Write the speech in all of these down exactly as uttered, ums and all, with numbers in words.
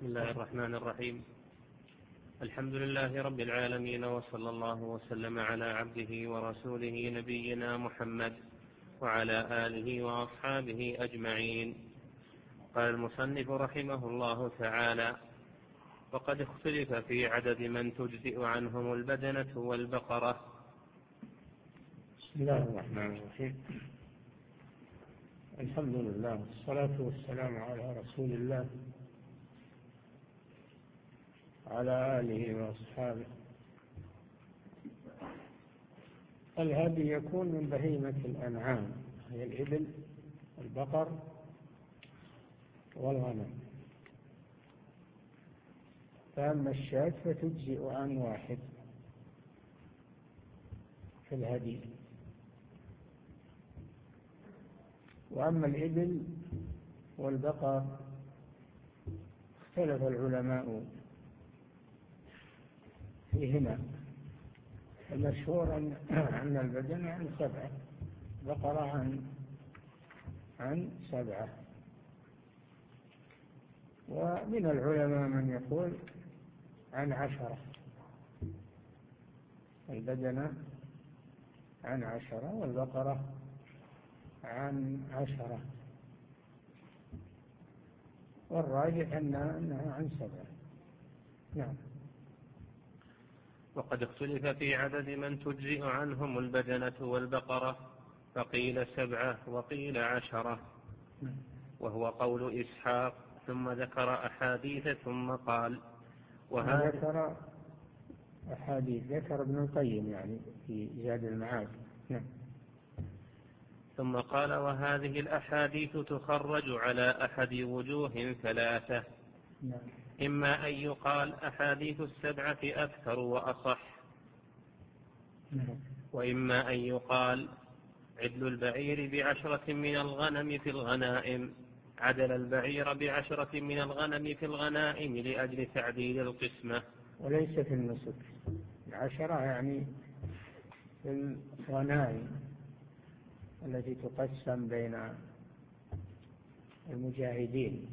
بسم الله الرحمن الرحيم. الحمد لله رب العالمين، وصلى الله وسلم على عبده ورسوله نبينا محمد وعلى آله وأصحابه أجمعين. قال المصنف رحمه الله تعالى: وقد اختلف في عدد من تجزئ عنهم البدنة والبقرة. بسم الله الرحمن الرحيم. الحمد لله والصلاة والسلام على رسول الله على آله وأصحابه. الهدي يكون من بهيمة الأنعام، هي الإبل والبقر والغنم. فأما الشاة فتجزئ عن واحد في الهدي، وأما الإبل والبقر اختلف العلماء فيهما. المشهور أن البدن عن سبعة، بقرة عن عن سبعة، ومن العلماء من يقول عن عشرة، البدن عن عشرة والبقرة عن عشرة، والراجح أنها عن سبعة. نعم. وقد اختلف في عدد من تجزئ عنهم البدنة والبقرة، فقيل سبعة وقيل عشرة، وهو قول إسحاق، ثم ذكر أحاديث ثم قال وهذا ذكر أحاديث، ذكر ابن القيم يعني في زاد المعاد. نعم. ثم قال: وهذه الأحاديث تخرج على أحد وجوه ثلاثة. نعم. إما أن يقال أحاديث السبعة أكثر وأصح، نعم. وإما أن يقال عدل البعير بعشرة من الغنم في الغنائم، عدل البعير بعشرة من الغنم في الغنائم لأجل تعديل القسمة. وليس في النسك، العشرة يعني في الغنائم التي تقسم بين المجاهدين،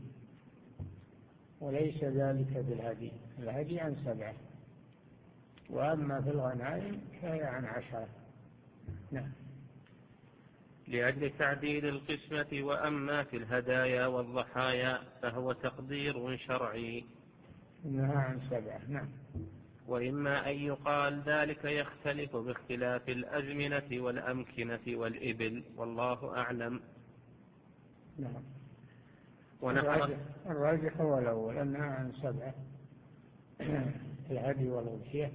وليس ذلك بالهدي. الهدي عن سبعة، وأما في الغنائم فهي عن عشرة. نعم. لأجل تعديل القسمة. وأما في الهدايا والضحايا فهو تقدير شرعي، إنها عن سبعة. نعم. وإما أن يقال ذلك يختلف باختلاف الأزمنة والأمكنة والإبل، والله أعلم. نعم. ونحر الراجح هو الأول، أنها عن سبعة الهدي والأضحية،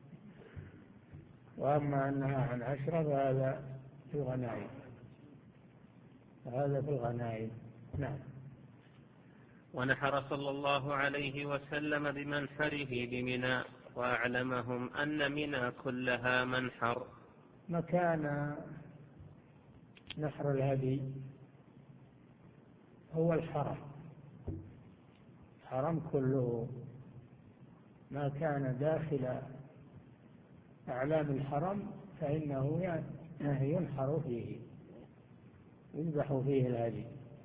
وأما أنها عن عشرة فهذا في الغنائم، هذا في الغنائم. نعم. ونحر صلى الله عليه وسلم بمنحره بمنى، وأعلمهم أن منى كلها منحر. مكان نحر الهدي هو الحرم، الحرم كله، ما كان داخل أعلام الحرم فإنه ينحر فيه، يذبح فيه الهدي.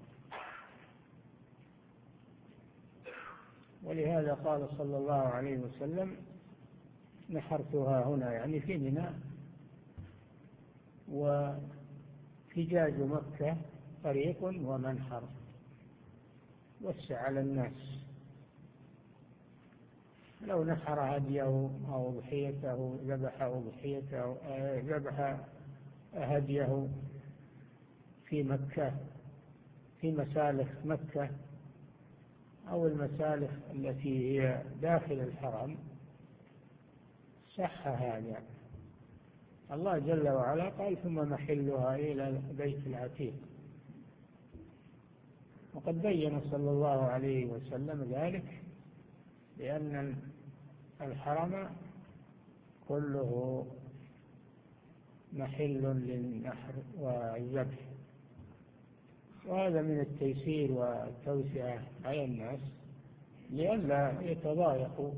ولهذا قال صلى الله عليه وسلم: نحرتها هنا، يعني في منى، وحجاج مكة طريق ومنحر، وسع على الناس. لو نحر هديه أو أضحيته، ذبح أضحيته، ذبح هديه في مكة، في مسالخ مكة أو المسالخ التي هي داخل الحرم، صح هذا. الله جل وعلا قال: ثم محلها إلى البيت العتيق. وقد بين صلى الله عليه وسلم ذلك، لأن الحرم كله محل للنحر والذبح، وهذا من التيسير والتوسعة على الناس لئلا يتضايقوا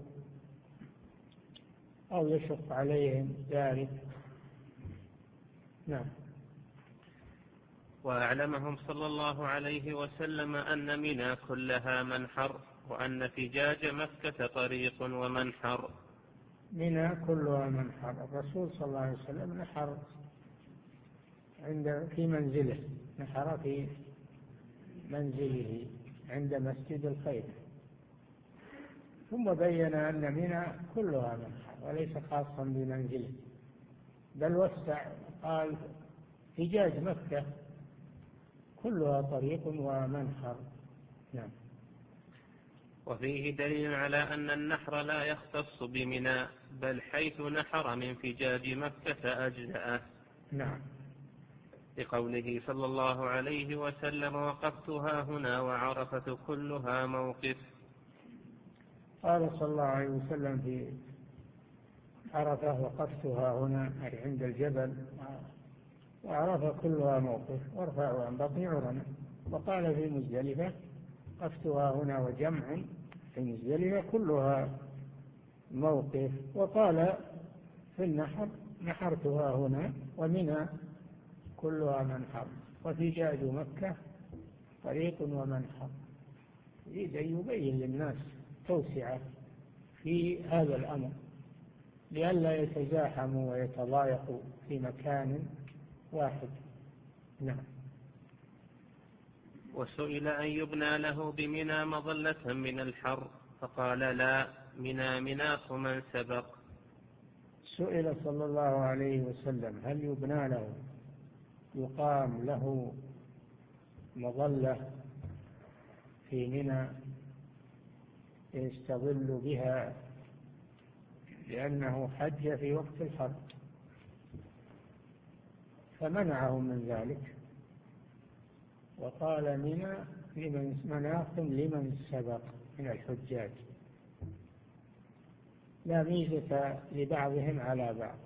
أو يشق عليهم ذلك. نعم. وأعلمهم صلى الله عليه وسلم أن منى كلها منحر، وأن فجاج مكة طريق ومنحر. منى كلها منحر. الرسول صلى الله عليه وسلم نحر عند في منزله، نحر في منزله عند مسجد الخير، ثم بين أن منى كلها منحر وليس خاصا بمنزله، بل وسع قال فجاج مكة كلها طريق ومنحر. نعم. وفيه دليل على أن النحر لا يختص بمنى، بل حيث نحر من فجاج مكة أجزأه. نعم. لقوله صلى الله عليه وسلم: وقفتها هنا وعرفة كلها موقف. قال صلى الله عليه وسلم في عرفة: وقفتها هنا أي عند الجبل، وعرفة كلها موقف، وارفعوا عن بطن عرنا. وقال في مزدلفة: قفتها هنا وجمع في مزدلفة كلها موقف. وقال في النحر: نحرتها هنا ومنى كلها منحر، وفجاج مكة طريق ومنحر. يريد أن يبين للناس توسعة في هذا الأمر لئلا يتزاحموا ويتضايقوا في مكان واحد. نعم. وسئل أن يبنى له بمنى مظلة من الحر، فقال: لا، منى مناخ من سبق. سئل صلى الله عليه وسلم: هل يبنى له، يقام له مظلة في منى يستظل بها لأنه حج في وقت الحر؟ فمنعهم من ذلك وقال: منى لمن مناخ لمن سبق من الحجاج، لا ميزة لبعضهم على بعض،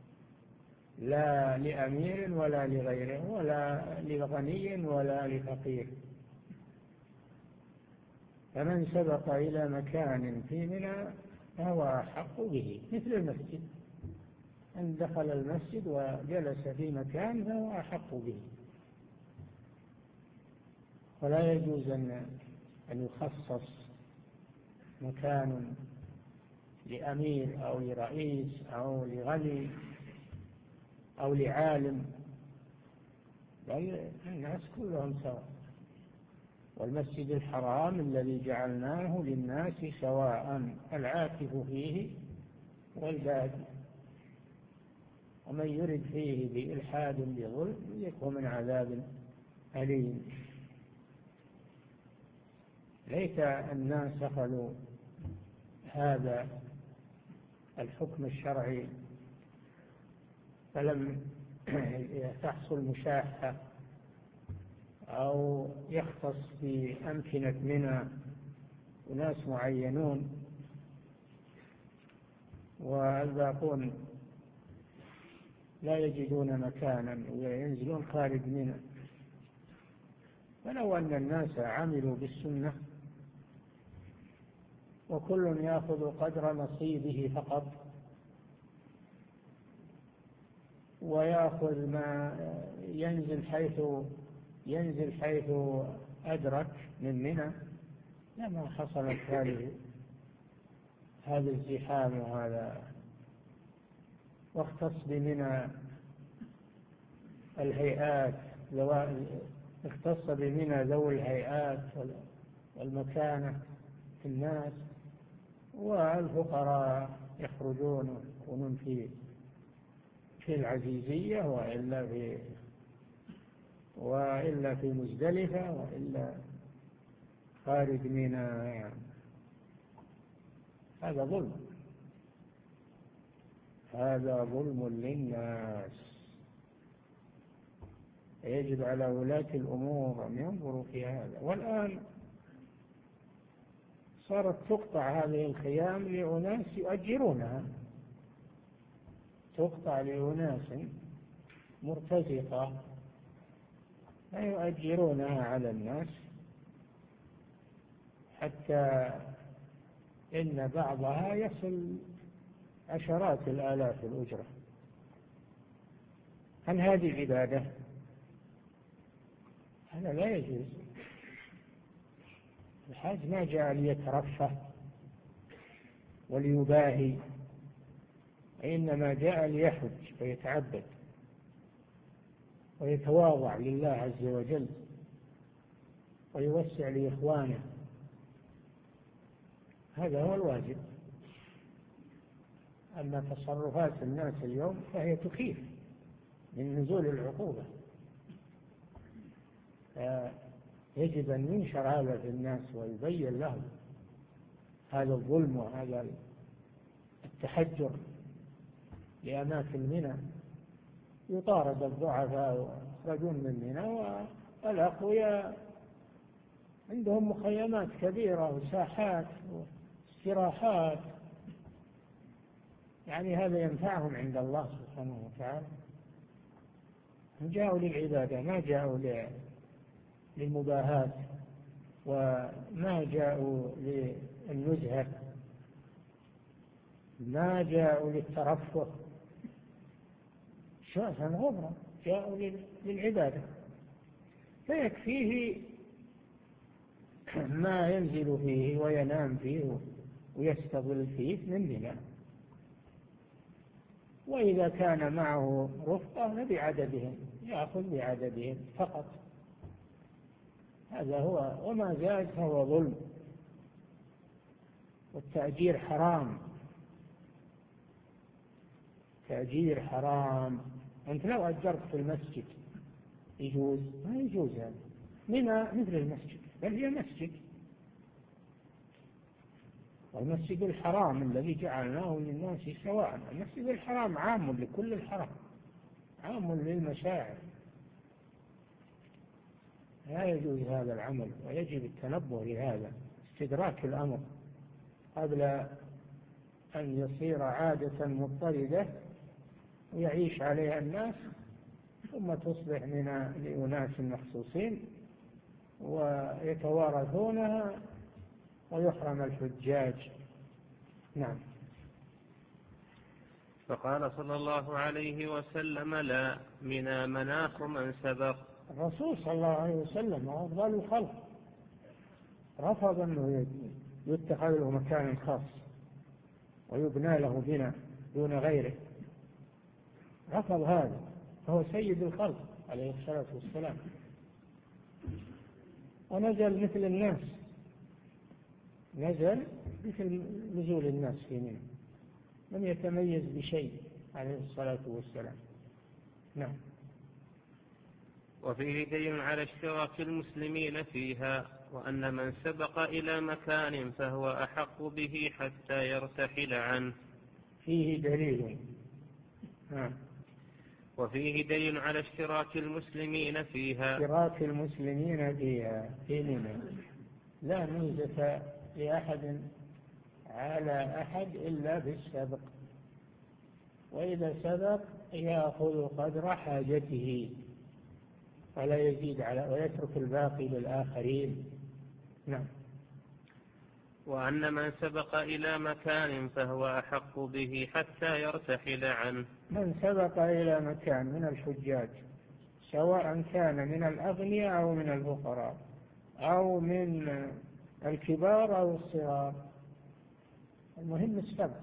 لا لأمير ولا لغيره، ولا لغني ولا لفقير. فمن سبق إلى مكان في منى فهو أحق به، مثل المسجد، أن دخل المسجد وجلس في مكان فهو أحق به، ولا يجوز أن يخصص مكان لأمير أو لرئيس أو لغني أو لعالم، بل الناس كلهم سواء. والمسجد الحرام الذي جعلناه للناس سواء العاكف فيه والباد، ومن يرد فيه بإلحاد بظلم يذقه من عذاب أليم. ليت الناس أخذوا هذا الحكم الشرعي فلم تحصل مشاحة أو يختص بأمكنة منى وناس معينون والباقون لا يجدون مكانا وينزلون خارج منى. فلو أن الناس عملوا بالسنة وكل يأخذ قدر نصيبه فقط ويأخذ ما ينزل حيث ينزل حيث أدرك من منى، لما حصلت هذه هذا الزحام وهذا. واختص بمنى الهيئات، اختص بمنى ذوي الهيئات والمكانة في الناس، والفقراء يخرجون ويكونون في في العزيزية وإلا في وإلا في مزدلفة وإلا خارج منى. هذا ظلم، هذا ظلم للناس. يجب على ولاة الأمور أن ينظروا في هذا. والآن صارت تقطع هذه الخيام لأناس يؤجرونها، تقطع لأناس مرتزقة فيؤجرونها على الناس، حتى إن بعضها يصل عشرات الآلاف الأجرة. هل هذه عبادة؟ هذا لا يجوز. الحاج ما جاء ليترفه وليباهي، إنما جاء ليحج ويتعبد ويتواضع لله عز وجل ويوسع لإخوانه. هذا هو الواجب. أما تصرفات الناس اليوم فهي تخيف من نزول العقوبة، يجب أن ينشر هذا في الناس ويبين لهم هذا الظلم وهذا التحجر لأماكن منى. يطارد الضعفاء ويخرجون من منى، والأقوياء عندهم مخيمات كبيرة وساحات واستراحات، يعني هذا ينفعهم عند الله سبحانه وتعالى. جاءوا للعبادة ما جاءوا للمباهاة وما جاءوا للنزهة، ما جاءوا للترفه شأفا غبرا، جاءوا للعبادة. فيكفيه ما ينزل فيه وينام فيه ويستظل فيه من منى، وإذا كان معه رفقة فبعددهم، يأخذ بعددهم فقط. هذا هو، وما زاد فهو ظلم، والتأجير حرام. تأجير حرام. أنت لو أجرت في المسجد يجوز؟ ما يجوز. هذا منى مثل المسجد، بل هي مسجد، والمسجد الحرام الذي جعلناه للناس سواء. المسجد الحرام عام لكل الحرم، عام للمشاعر. لا يجوز هذا العمل، ويجب التنبه لهذا، استدراك الأمر قبل أن يصير عادة مضطردة ويعيش عليها الناس، ثم تصبح من لأناس مخصوصين ويتوارثونها ويحرم الحجاج. نعم. فقال صلى الله عليه وسلم: لا، منى مناخ من سبق. الرسول صلى الله عليه وسلم أفضل الخلق رفض أنه يتخذ له مكان خاص ويبنى له بناء دون غيره، رفض هذا، فهو سيد الخلق عليه الصلاة والسلام، ونزل مثل الناس، نزل مثل نزول الناس في منى، لم يتميز بشيء عليه الصلاة والسلام. نعم. وفيه دليل على اشتراك المسلمين فيها، وأن من سبق إلى مكان فهو أحق به حتى يرتحل عنه. فيه دليل. نعم. وفيه دليل على اشتراك المسلمين فيها، اشتراك المسلمين فيها في منى، لا ميزة لأحد على أحد إلا بالسبق، وإذا سبق يأخذ قدر حاجته ولا يزيد على، ويترك الباقي للآخرين. نعم. وأن من سبق إلى مكان فهو أحق به حتى يرتحل عنه. من سبق إلى مكان من الحجاج، سواء كان من الأغنياء أو من الفقراء أو من الكبار أو الصغار، المهم السبق.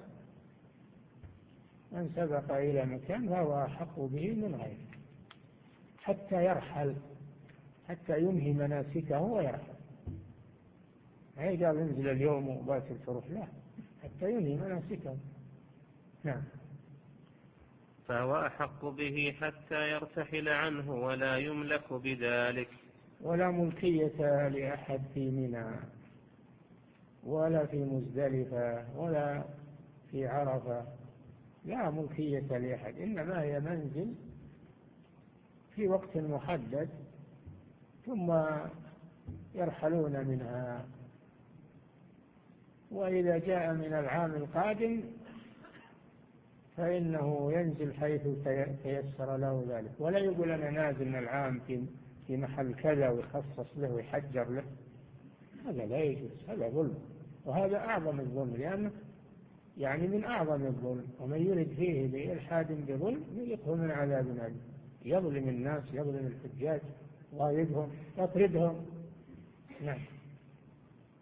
من سبق إلى مكان فهو أحق به من غيره حتى يرحل، حتى ينهي مناسكه ويرحل. ما قال انزل اليوم وباكر تروح، لا، حتى ينهي مناسكه. نعم. فهو أحق به حتى يرتحل عنه ولا يملك بذلك. ولا ملكية لأحد في منى ولا في مزدلفة ولا في عرفة، لا ملكية لأحد، إنما هي منزل في وقت محدد ثم يرحلون منها. وإذا جاء من العام القادم فإنه ينزل حيث تيسر له ذلك، ولا يقول أنا نازل من العام في محل كذا ويخصص له ويحجر له، هذا لا يجوز، هذا ظلم، وهذا أعظم الظلم، لأنه يعني من أعظم الظلم. ومن يرد فيه بإلحاد بظلم يذقه من عذاب أليم. يظلم الناس، يظلم الحجاج، ضايقهم، يطردهم. نعم.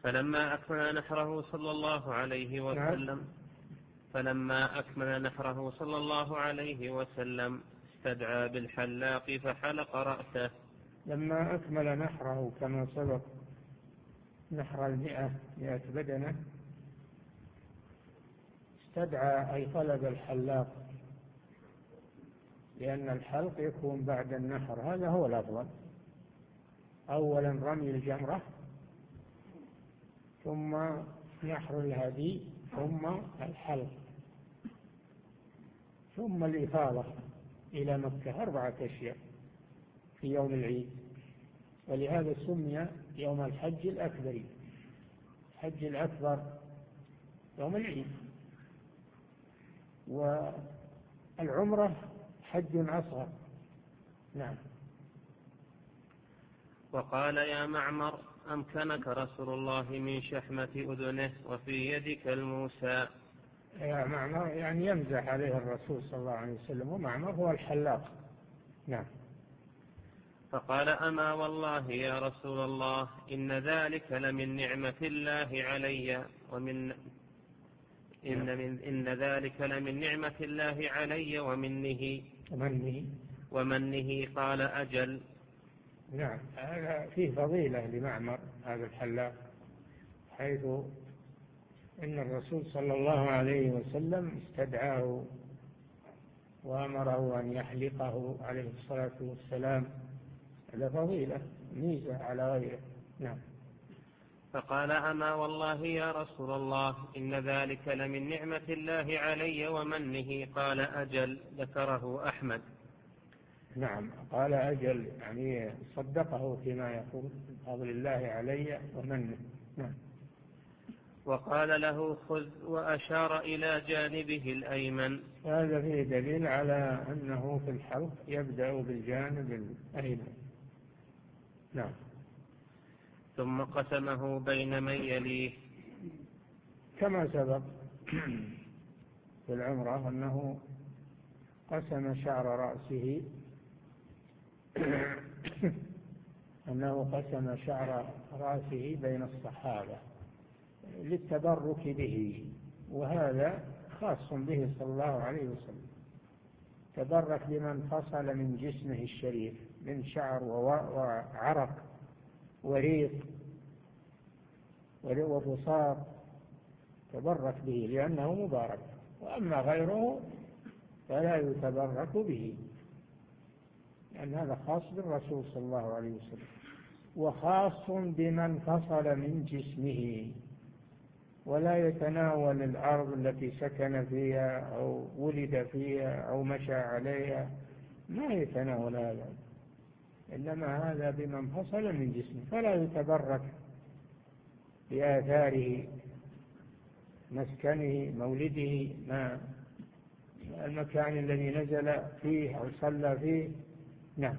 فلما أكمل نحره صلى الله عليه وسلم فلما أكمل نحره صلى الله عليه وسلم استدعى بالحلاق فحلق رأسه. لما أكمل نحره كما سبق نحر المئة مئة بدنة استدعى أي طلب الحلاق، لأن الحلق يكون بعد النحر، هذا هو الأفضل. أولا رمي الجمرة ثم نحر الهدي ثم الحلق ثم الإفاضة إلى مكة، أربعة أشياء في يوم العيد، ولهذا سمي يوم الحج الأكبر. الحج الأكبر يوم العيد، والعمرة حج أصغر. نعم. وقال يا معمر أمكنك رسول الله من شحمة أذنه وفي يدك الموسى. يا معمر يعني يمزح عليه الرسول صلى الله عليه وسلم، ومعمر هو الحلاق. نعم. فقال أما والله يا رسول الله إن ذلك لمن نعمة الله علي ومن إن, من إن ذلك لمن نعمة الله علي ومنه ومنه ومنه قال أجل. نعم، هذا فيه فضيلة لمعمر هذا الحلاق، حيث إن الرسول صلى الله عليه وسلم استدعاه وأمره أن يحلقه عليه الصلاة والسلام، هذا فضيلة ميزة على غيره. نعم. فقال أما والله يا رسول الله إن ذلك لمن نعمة الله علي ومنه قال أجل. ذكره أحمد. نعم، قال أجل يعني صدقه فيما يقول فضل الله علي ومنه. نعم. وقال له خذ وأشار إلى جانبه الأيمن. هذا فيه دليل على أنه في الحلق يبدأ بالجانب الأيمن. نعم. ثم قسمه بين من يليه كما سبق في العمرة أنه قسم شعر رأسه أنه قسم شعر رأسه بين الصحابة للتبرك به، وهذا خاص به صلى الله عليه وسلم. تبرك بمن فصل من جسمه الشريف من شعر وعرق وريق وبصار، تبرك به لأنه مبارك، وأما غيره فلا يتبرك به، لأن هذا خاص بالرسول صلى الله عليه وسلم، وخاص بمن فصل من جسمه، ولا يتناول الأرض التي سكن فيها أو ولد فيها أو مشى عليها، ما يتناول هذا، إنما هذا بمن فصل من جسمه، فلا يتبرك بآثاره مسكنه مولده ما المكان الذي نزل فيه أو صلى فيه. نعم.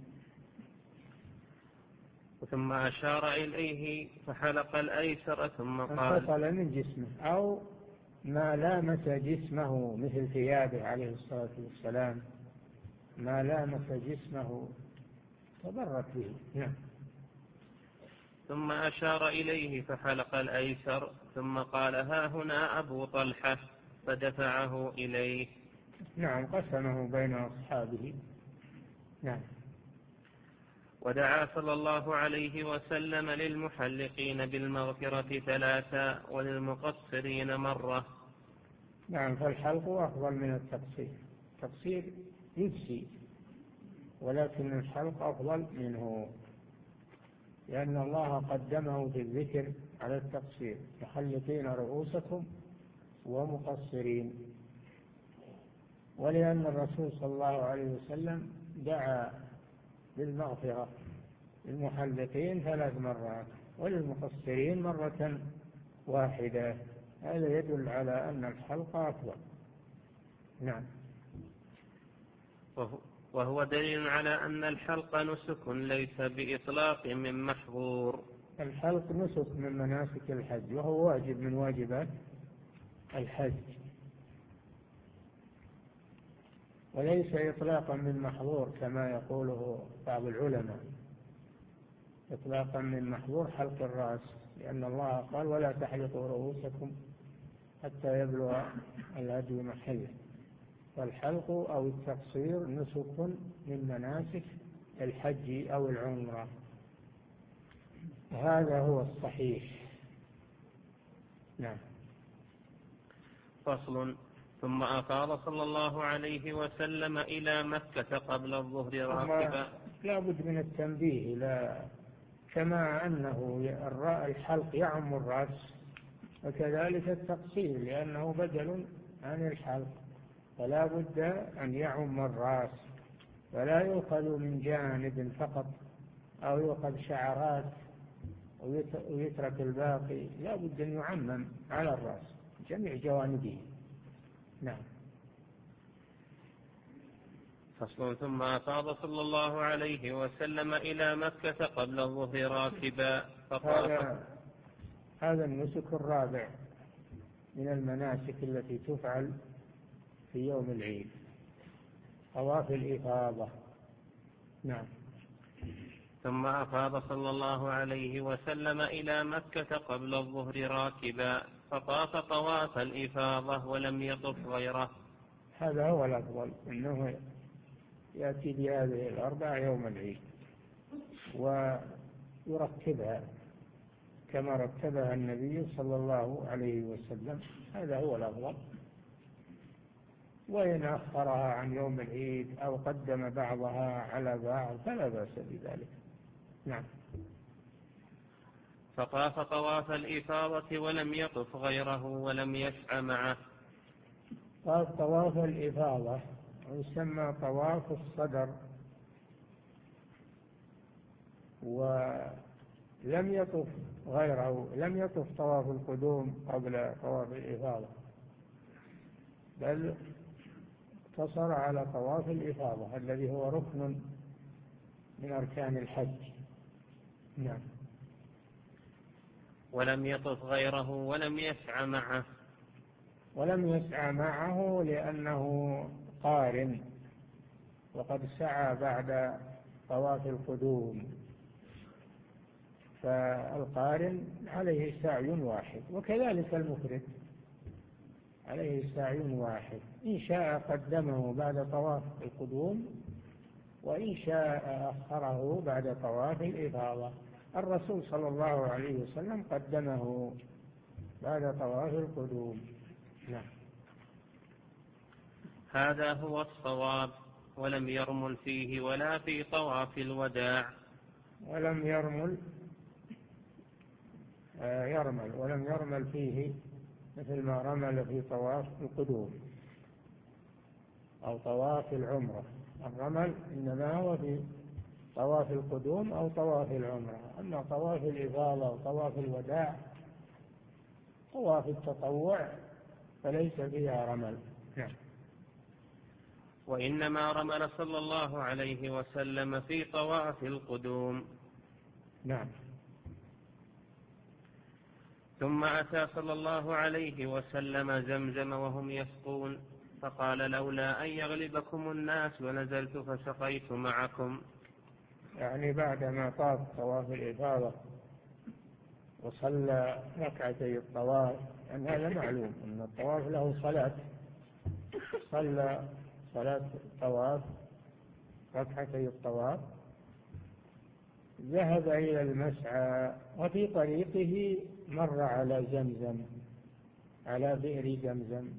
ثم أشار إليه فحلق الأيسر ثم قال فصل من جسمه أو ما لامس جسمه مثل ثيابه عليه الصلاة والسلام، ما لامس جسمه تبرك به. نعم. ثم أشار إليه فحلق الأيسر ثم قال ها هنا أبو طلحة فدفعه إليه. نعم، قسمه بين أصحابه. نعم. ودعا صلى الله عليه وسلم للمحلقين بالمغفرة ثلاثا وللمقصرين مرة. نعم، فالحلق أفضل من التقصير، التقصير يجزي ولكن الحلق أفضل منه، لأن الله قدمه في الذكر على التقصير، محلقين رؤوسكم ومقصرين، ولأن الرسول صلى الله عليه وسلم دعا بالمغفرة للمحلقين ثلاث مرات وللمقصرين مرة واحدة، هذا يدل على أن الحلق أفضل. نعم. وهو دليل على أن الحلق نسك ليس بإطلاق من محظور. الحلق نسك من مناسك الحج، وهو واجب من واجبات الحج، وليس إطلاقا من محظور كما يقوله بعض العلماء. إطلاقا من محظور حلق الرأس، لأن الله قال ولا تحلقوا رؤوسكم حتى يبلغ الهدي محله. فالحلق أو التقصير نسك من مناسك الحج أو العمرة، هذا هو الصحيح. نعم. فصل. ثم أفاض صلى الله عليه وسلم إلى مكة قبل الظهر راكبا. لا بد من التنبيه، لا كما أنه الحلق يعم الرأس وكذلك التقصير لأنه بدل عن الحلق، فلا بد أن يعم الرأس، فلا يؤخذ من جانب فقط أو يؤخذ شعرات ويترك الباقي، لا بد أن يعمم على الرأس جميع جوانبه. نعم. فصل. ثم أفاض صلى الله عليه وسلم إلى مكة قبل الظهر راكبا هذا هذا النسك الرابع من المناسك التي تفعل في يوم العيد، طواف الإفاضة. نعم. ثم أفاض صلى الله عليه وسلم إلى مكة قبل الظهر راكبا فطاف طواف الإفاضة ولم يطف غيره. هذا هو الأفضل، أنه يأتي بهذه الأربع يوم العيد ويرتبها كما رتبها النبي صلى الله عليه وسلم، هذا هو الأفضل. وإن أخرها عن يوم العيد أو قدم بعضها على بعض فلا بأس بذلك. نعم. فطاف طواف الإفاضة ولم يطف غيره ولم يسعى معه. طاف طواف الإفاضة ويسمى طواف الصدر، ولم يطف غيره، لم يطف طواف القدوم قبل طواف الإفاضة، بل اقتصر على طواف الإفاضة الذي هو ركن من أركان الحج. نعم. ولم يطف غيره ولم يسعى معه. ولم يسعى معه لأنه قارن، وقد سعى بعد طواف القدوم، فالقارن عليه سعي واحد، وكذلك المفرد عليه سعي واحد، إن شاء قدمه بعد طواف القدوم وإن شاء أخره بعد طواف الإفاضة. الرسول صلى الله عليه وسلم قدمه بعد طواف القدوم. نعم. هذا هو الصواب. ولم يرمل فيه ولا في طواف الوداع. ولم يرمل آه يرمل ولم يرمل فيه مثل ما رمل في طواف القدوم أو طواف العمرة. الرمل إنما هو في طواف القدوم أو طواف العمرة، أما طواف الإفاضة وطواف الوداع طواف التطوع فليس فيها رمل. نعم. وإنما رمل صلى الله عليه وسلم في طواف القدوم. نعم. ثم أتى صلى الله عليه وسلم زمزم وهم يسقون فقال لولا أن يغلبكم الناس ونزلت فسقيت معكم. يعني بعدما طاف طواف الإفاضة وصلى ركعتي الطواف، يعني هذا معلوم أن الطواف له صلاة، صلى صلاة الطواف ركعتي الطواف، ذهب إلى المسعى وفي طريقه مر على زمزم، على بئر زمزم،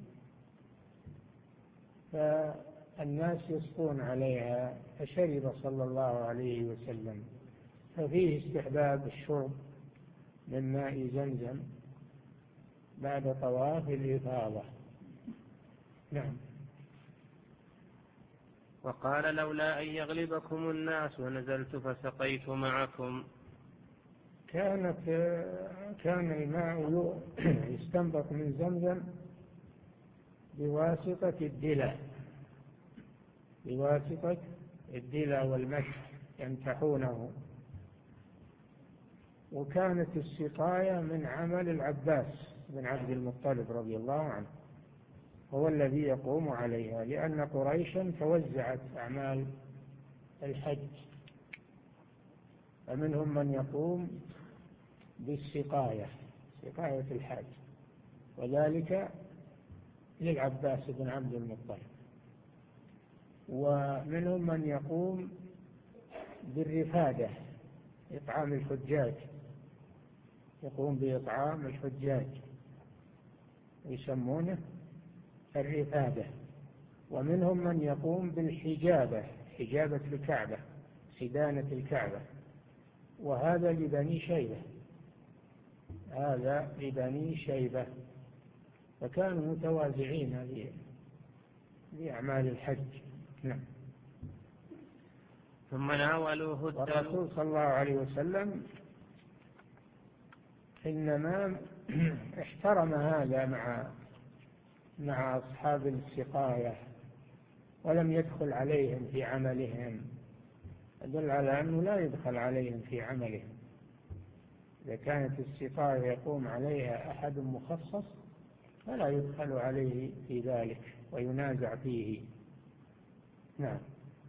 فالناس يسقون عليها فشرب صلى الله عليه وسلم، ففيه استحباب الشرب من ماء زمزم بعد طواف الإفاضة. نعم. وقال لولا أن يغلبكم الناس ونزلت فسقيت معكم. كانت كان الماء يستنبط من زمزم بواسطة الدلة، بواسطة الدلة والمسح يمسحونه، وكانت السقاية من عمل العباس بن عبد المطلب رضي الله عنه، هو الذي يقوم عليها، لأن قريشا توزعت أعمال الحج، فمنهم من يقوم بالسقاية، سقاية الحاج، وذلك للعباس بن عبد المطلب. ومنهم من يقوم بالرفادة، إطعام الحجاج، يقوم بإطعام الحجاج يسمونه الرفادة. ومنهم من يقوم بالحجابة، حجابة الكعبة، سدانة الكعبة، وهذا لبني شيبة، هذا لبني شيبة، فكانوا متوازعين لأعمال الحج. نعم. ثم ناولوه والرسول صلى الله عليه وسلم إنما احترم هذا مع مع أصحاب السقاية، ولم يدخل عليهم في عملهم، دل على أنه لا يدخل عليهم في عملهم. إذا كانت السقاية يقوم عليها أحد مخصص فلا يدخل عليه في ذلك وينازع فيه. نعم.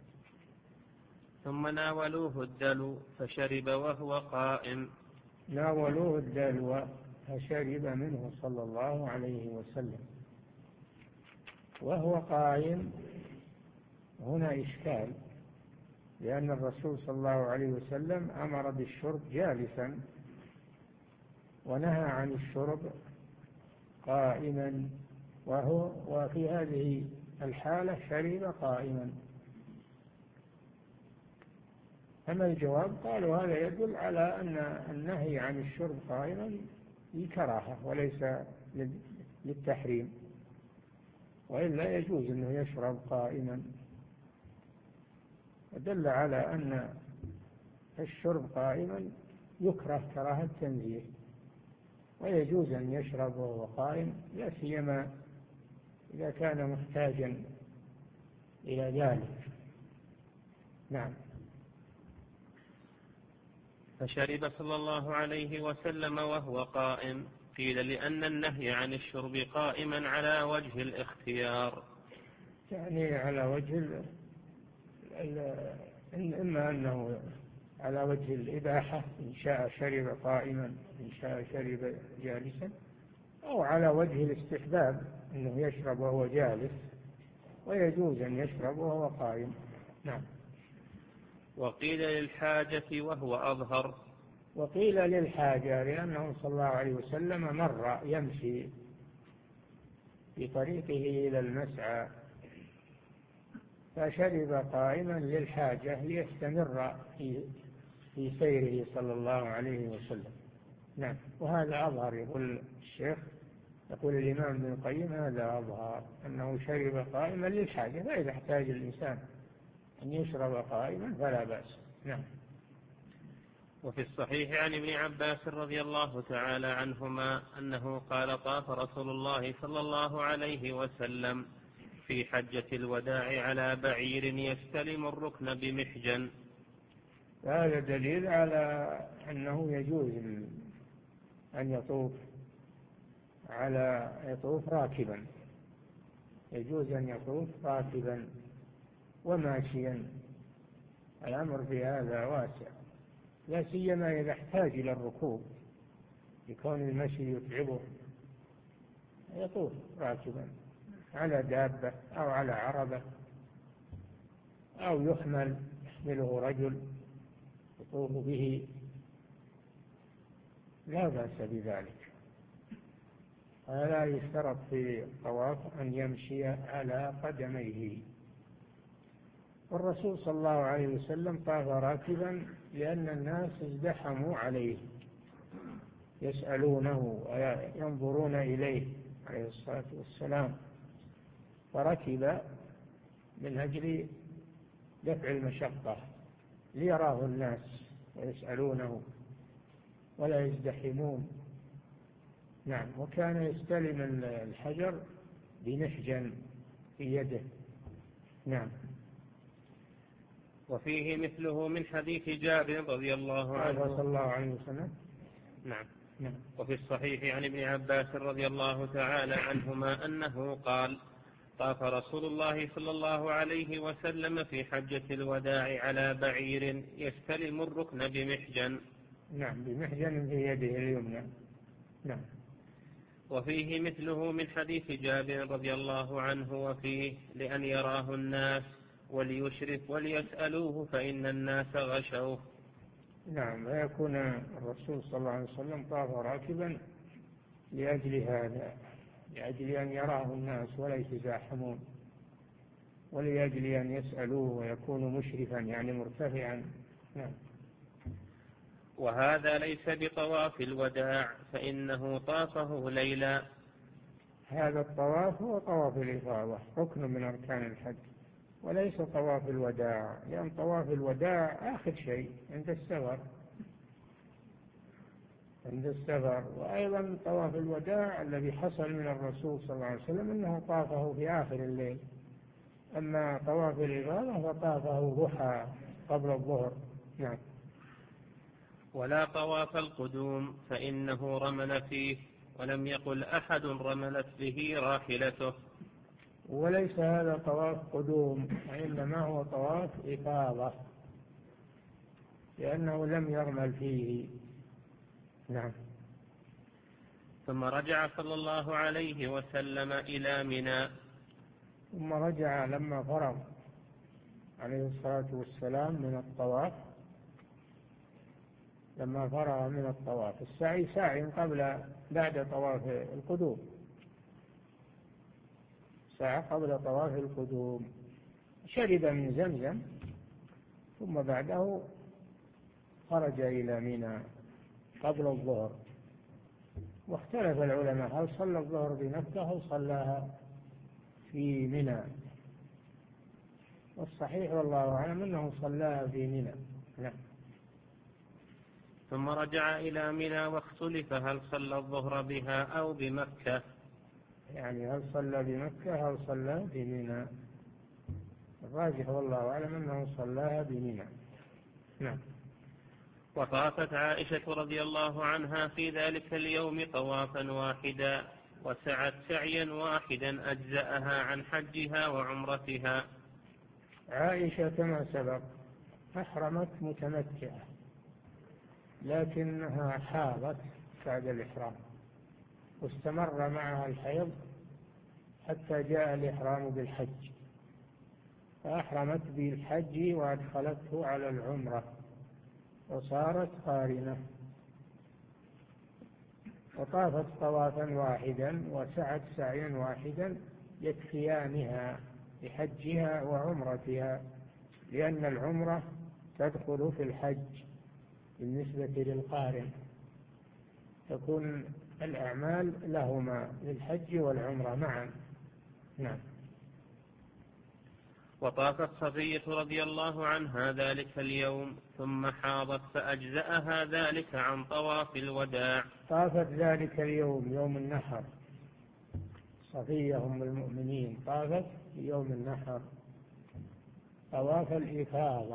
ثم ناولوه الدلو فشرب وهو قائم. ناولوه الدلو فشرب منه صلى الله عليه وسلم وهو قائم. هنا إشكال، لأن الرسول صلى الله عليه وسلم أمر بالشرب جالسا ونهى عن الشرب قائما، وهو وفي هذه الحالة شرب قائما. أما الجواب قالوا هذا يدل على أن النهي عن الشرب قائما لكراهة وليس للتحريم، وإلا يجوز أنه يشرب قائما. دل على أن الشرب قائما يكره كراهة تنزيه، ويجوز أن يشرب وهو قائم، لا سيما إذا كان محتاجا إلى ذلك. نعم. فشرب صلى الله عليه وسلم وهو قائم. قيل لأن النهي عن الشرب قائما على وجه الاختيار، يعني على وجه ال ال إما أنه على وجه الإباحة، إن شاء شرب قائما إن شاء شرب جالسا، أو على وجه الاستحباب أنه يشرب وهو جالس ويجوز أن يشرب وهو قائم. نعم. وقيل للحاجة وهو أظهر. وقيل للحاجة لأنه صلى الله عليه وسلم مر يمشي في طريقه إلى المسعى فشرب قائما للحاجة ليستمر في في سيره صلى الله عليه وسلم. نعم. وهذا أظهر، يقول الشيخ، يقول الإمام ابن القيم هذا أظهر أنه شرب قائما للحاجة، فإذا احتاج الإنسان أن يشرب قائما فلا بأس. نعم. وفي الصحيح عن ابن عباس رضي الله تعالى عنهما أنه قال طاف رسول الله صلى الله عليه وسلم في حجة الوداع على بعير يستلم الركن بمحجن. هذا دليل على أنه يجوز أن يطوف على يطوف راكبا، يجوز أن يطوف راكبا وماشيا، الأمر في هذا واسع، لا سيما إذا احتاج إلى الركوب يكون المشي يتعبه، يطوف راكبا على دابة أو على عربة أو يحمل يحمله رجل يطوف به، لا بأس بذلك. ولا يشترط في الطواف أن يمشي على قدميه. والرسول صلى الله عليه وسلم طاف راكبا لأن الناس ازدحموا عليه يسألونه وينظرون إليه عليه الصلاة والسلام، فركب من أجل دفع المشقة ليراه الناس ويسألونه ولا يزدحمون. نعم. وكان يستلم الحجر بمحجن في يده. نعم. وفيه مثله من حديث جابر رضي الله عنه صلى الله عليه وسلم. نعم. نعم. وفي الصحيح عن ابن عباس رضي الله تعالى عنهما أنه قال طاف رسول الله صلى الله عليه وسلم في حجة الوداع على بعير يستلم الركن بمحجن. نعم، بمحجن في يده اليمنى. نعم. وفيه مثله من حديث جابر رضي الله عنه وفيه لأن يراه الناس وليشرف وليسألوه فإن الناس غشوه. نعم، ويكون الرسول صلى الله عليه وسلم طاف راكبا لأجل هذا، لأجل أن يراه الناس ولا يتزاحمون، ولأجل أن يسألوه ويكون مشرفا يعني مرتفعا. نعم. وهذا ليس بطواف الوداع فإنه طافه ليلا. هذا الطواف هو طواف الإفاضة، ركن من أركان الحج، وليس طواف الوداع، لأن طواف الوداع آخر شيء عند السفر عند السفر وأيضا طواف الوداع الذي حصل من الرسول صلى الله عليه وسلم أنه طافه في آخر الليل. أما طواف الإفاضة فطافه ضحى قبل الظهر. نعم. ولا طواف القدوم فإنه رمل فيه، ولم يقل أحد رملت به راحلته. وليس هذا طواف قدوم، وإنما هو طواف إفاضة، لأنه لم يرمل فيه. نعم. ثم رجع صلى الله عليه وسلم إلى منى. ثم رجع لما فرغ عليه الصلاة والسلام من الطواف، لما فرغ من الطواف. السعي سعي قبل بعد طواف القدوم، سعى قبل طواف القدوم، شرب من زمزم، ثم بعده خرج إلى منى قبل الظهر. واختلف العلماء هل صلى الظهر بمكة أو صلاها في منى، والصحيح والله أعلم أنه صلاها في منى. نعم. ثم رجع إلى منى واختلف هل صلى الظهر بها أو بمكة، يعني هل صلى بمكة أو صلى بمنى. الراجح والله أعلم أنه صلاها بمنى. نعم. وطافت عائشة رضي الله عنها في ذلك اليوم طوافا واحدا، وسعت سعيا واحدا أجزأها عن حجها وعمرتها. عائشة كما سبق أحرمت متمتعة، لكنها حاضت بعد الإحرام، واستمر معها الحيض حتى جاء الإحرام بالحج، فأحرمت بالحج وأدخلته على العمرة وصارت قارنة، وطافت طوافا واحدا وسعت سعيا واحدا يكفيانها لحجها وعمرتها، لأن العمرة تدخل في الحج بالنسبة للقارن، تكون الأعمال لهما للحج والعمرة معا. نعم. وطافت صفية رضي الله عنها ذلك اليوم ثم حاضت فأجزأها ذلك عن طواف الوداع. طافت ذلك اليوم يوم النحر، صفية أم المؤمنين طافت في يوم النحر طواف الإفاضة،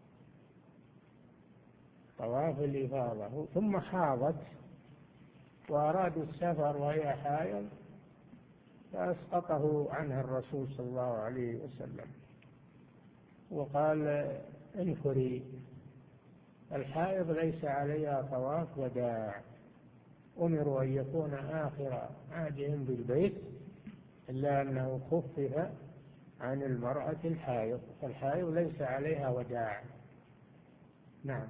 طواف الإفاضة، ثم حاضت وأرادوا السفر وهي حائض فأسقطه عنها الرسول صلى الله عليه وسلم وقال انفري، الحائض ليس عليها طواف وداع، أمروا أن يكون آخر عهدهم بالبيت، إلا أنه خفف عن المرأة الحائض، فالحائض ليس عليها وداع. نعم.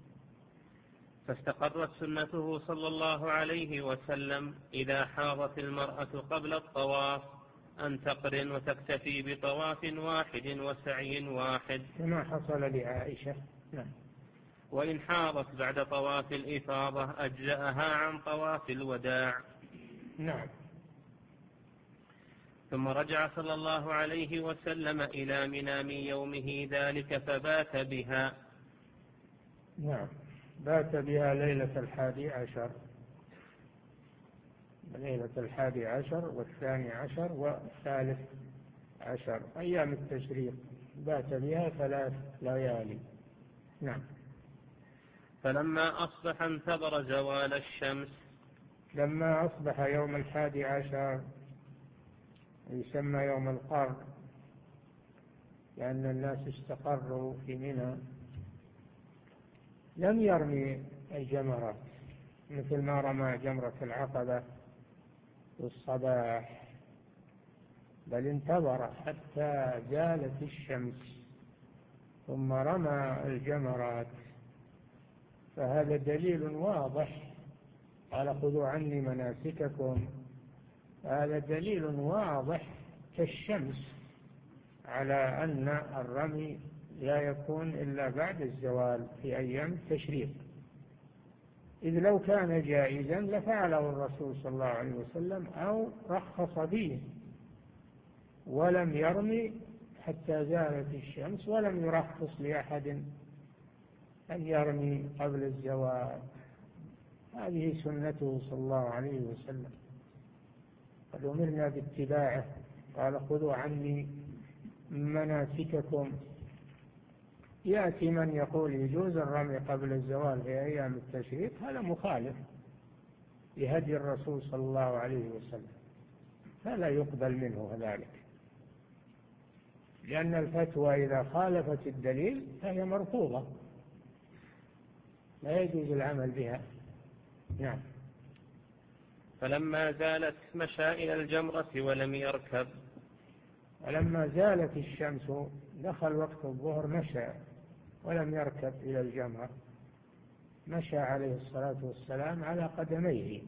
فاستقرت سنته صلى الله عليه وسلم إذا حاضت المرأة قبل الطواف أن تقرن وتكتفي بطواف واحد وسعي واحد كما حصل لعائشة. نعم. وإن حاضت بعد طواف الإفاضة أجزأها عن طواف الوداع. نعم. ثم رجع صلى الله عليه وسلم إلى منى من يومه ذلك فبات بها. نعم، بات بها ليلة الحادي عشر، ليلة الحادي عشر والثاني عشر والثالث عشر، أيام التشريق بات بها ثلاث ليالي. نعم. فلما أصبح انتظر زوال الشمس. لما أصبح يوم الحادي عشر يسمى يوم القر، لأن الناس استقروا في منى، لم يرمي الجمرات، مثل ما رمى جمرة العقبة والصباح، بل انتظر حتى زالت الشمس ثم رمى الجمرات. فهذا دليل واضح، قال خذوا عني مناسككم، هذا دليل واضح كالشمس على أن الرمي لا يكون إلا بعد الزوال في أيام التشريق، إذ لو كان جائزا لفعله الرسول صلى الله عليه وسلم أو رخص فيه، ولم يرمي حتى زالت الشمس، ولم يرخص لأحد أن يرمي قبل الزوال. هذه سنته صلى الله عليه وسلم، قد أمرنا باتباعه، قال خذوا عني مناسككم. يأتي من يقول يجوز الرمي قبل الزوال في أيام التشريق، هذا مخالف لهدي الرسول صلى الله عليه وسلم، فلا يقبل منه ذلك، لأن الفتوى إذا خالفت الدليل فهي مرفوضة، لا يجوز العمل بها. نعم. فلما زالت مشى إلى الجمرة ولم يركب. ولما زالت الشمس دخل وقت الظهر مشى ولم يركب إلى الجمرة، مشى عليه الصلاة والسلام على قدميه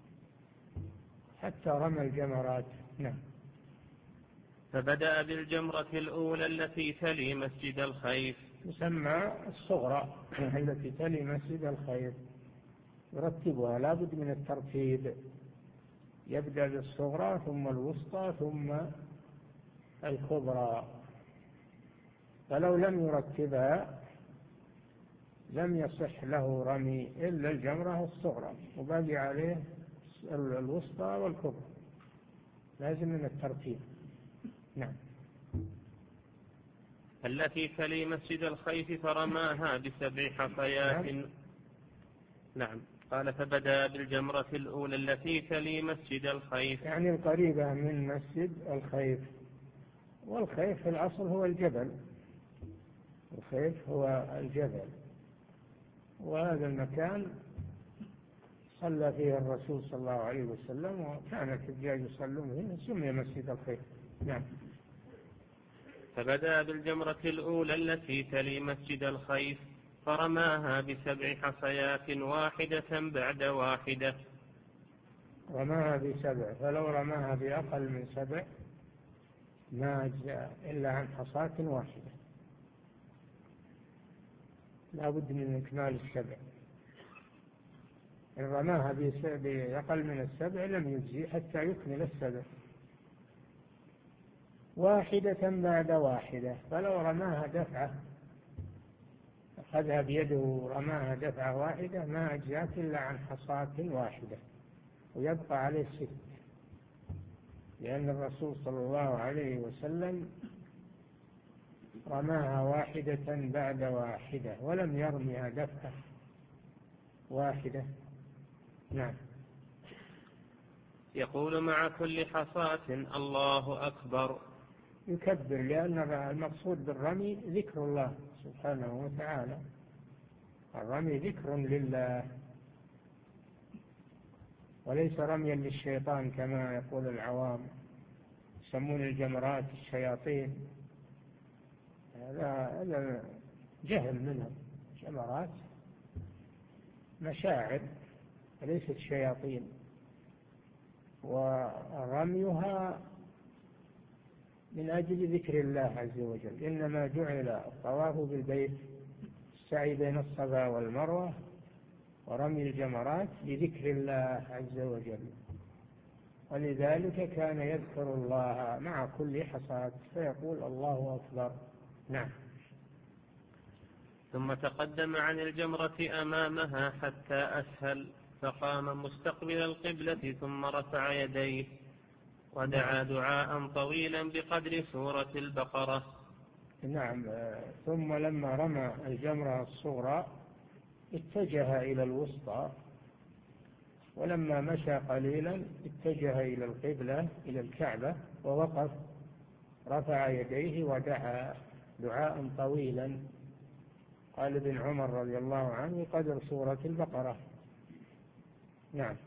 حتى رمى الجمرات. نعم. فبدأ بالجمرة الأولى التي تلي مسجد الخيف، تسمى الصغرى التي تلي مسجد الخيف، يرتبها، لا بد من الترتيب، يبدأ بالصغرى ثم الوسطى ثم الكبرى، فلو لم يرتبها لم يصح له رمي إلا الجمرة الصغرى، وباقي عليه الوسطى والكبرى، لازم من الترتيب. نعم. التي تلي مسجد الخيف فرماها بسبع حصيات. نعم. نعم. قال فبدأ بالجمرة الأولى التي تلي مسجد الخيف، يعني القريبة من مسجد الخيف، والخيف في الأصل هو الجبل، الخيف هو الجبل، وهذا المكان صلى فيه الرسول صلى الله عليه وسلم، وكان الحجاج يصلون فيه، سمي مسجد الخيف. نعم. فبدأ بالجمرة الأولى التي تلي مسجد الخيف فرماها بسبع حصيات واحدة بعد واحدة. رماها بسبع، فلو رماها بأقل من سبع ما أجزاء إلا عن حصاة واحدة، لا بد من إكمال السبع. إن رماها بأقل من السبع لم يجزي حتى يكمل السبع. واحدة بعد واحدة، فلو رماها دفعة أخذها بيده ورماها دفعة واحدة ما أجزات إلا عن حصاة واحدة، ويبقى عليه ست، لأن الرسول صلى الله عليه وسلم رماها واحدة بعد واحدة ولم يرميها دفعة واحدة. نعم. يقول مع كل حصاة الله أكبر، يكبر، لأن المقصود بالرمي ذكر الله سبحانه وتعالى، الرمي ذكر لله وليس رميا للشيطان كما يقول العوام، يسمون الجمرات الشياطين، هذا جهل منهم، جمرات مشاعر وليست شياطين، ورميها من أجل ذكر الله عز وجل، إنما جعل الطواف بالبيت، السعي بين الصفا والمروة، ورمي الجمرات لذكر الله عز وجل، ولذلك كان يذكر الله مع كل حصاة فيقول الله أكبر. نعم. ثم تقدم عن الجمرة أمامها حتى أسهل، فقام مستقبل القبلة ثم رفع يديه ودعا دعاء طويلا بقدر سورة البقرة. نعم. ثم لما رمى الجمرة الصغرى اتجه إلى الوسطى، ولما مشى قليلا اتجه إلى القبلة إلى الكعبة ووقف، رفع يديه ودعا دعاء طويلا قال ابن عمر رضي الله عنه قدر سورة البقرة. نعم.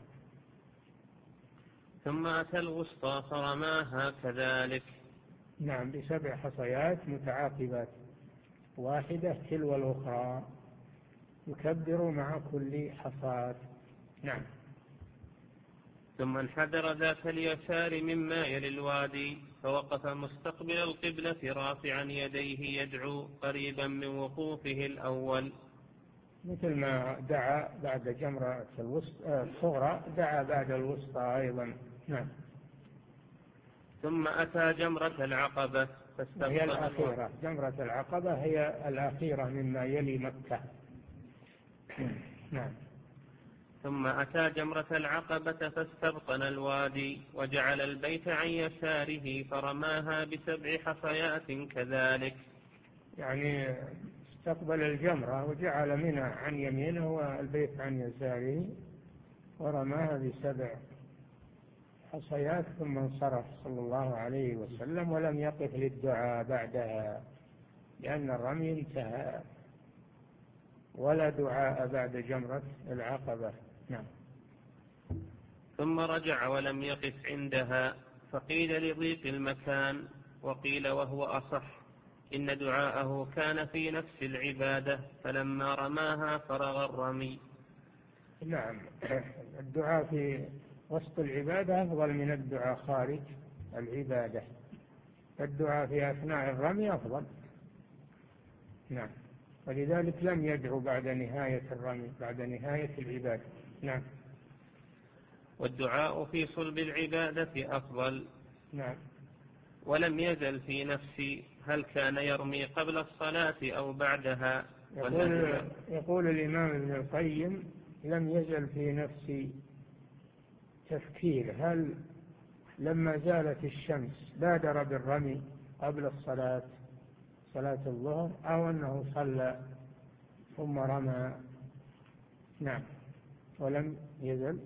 ثم أتى الوسطى فرماها كذلك. نعم، بسبع حصيات متعاقبات واحدة تلو الأخرى، يكبر مع كل حصاة. نعم. ثم انحدر ذات اليسار مما يلي الوادي فوقف مستقبل القبلة رافعا يديه يدعو قريبا من وقوفه الأول، مثل ما دعا بعد جمرة الصغرى دعا بعد الوسطى أيضا. نعم. ثم أتى جمرة العقبة فاستبطن هي الأخيرة، جمرة العقبة هي الأخيرة مما يلي مكة. نعم. ثم أتى جمرة العقبة فاستبطن الوادي وجعل البيت عن يساره فرماها بسبع حصيات كذلك، يعني استقبل الجمرة وجعل منى عن يمينه والبيت عن يساره ورماها بسبع حصيات، ثم انصرف صلى الله عليه وسلم ولم يقف للدعاء بعدها لأن الرمي انتهى، ولا دعاء بعد جمرة العقبة. نعم. ثم رجع ولم يقف عندها، فقيل لضيق المكان، وقيل وهو أصح إن دعاءه كان في نفس العبادة فلما رماها فرغ الرمي. نعم، الدعاء في وسط العبادة أفضل من الدعاء خارج العبادة، الدعاء في أثناء الرمي أفضل. نعم، ولذلك لم يدعو بعد نهاية الرمي، بعد نهاية العبادة. نعم. والدعاء في صلب العبادة أفضل. نعم. ولم يزل في نفسي هل كان يرمي قبل الصلاة أو بعدها. يقول, يقول الإمام ابن القيم لم يزل في نفسي تفكير هل لما زالت الشمس بادر بالرمي قبل الصلاة صلاة الظهر أو أنه صلى ثم رمى. نعم. ولم يزل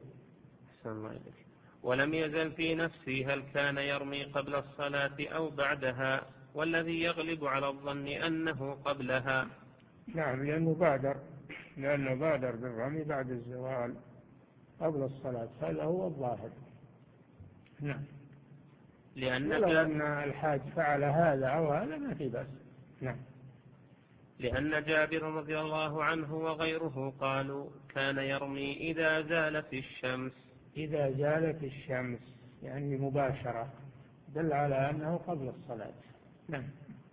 ولم يزل في نفسي هل كان يرمي قبل الصلاة أو بعدها، والذي يغلب على الظن أنه قبلها. نعم، لأنه بادر لأنه بادر بالرمي بعد الزوال قبل الصلاة، هذا هو الظاهر. نعم. لأن لو أن الحاج فعل هذا أو هذا ما في بأس. نعم. لأن جابر رضي الله عنه وغيره قالوا كان يرمي إذا زالت الشمس. إذا زالت الشمس يعني مباشرة، دل على أنه قبل الصلاة. نعم.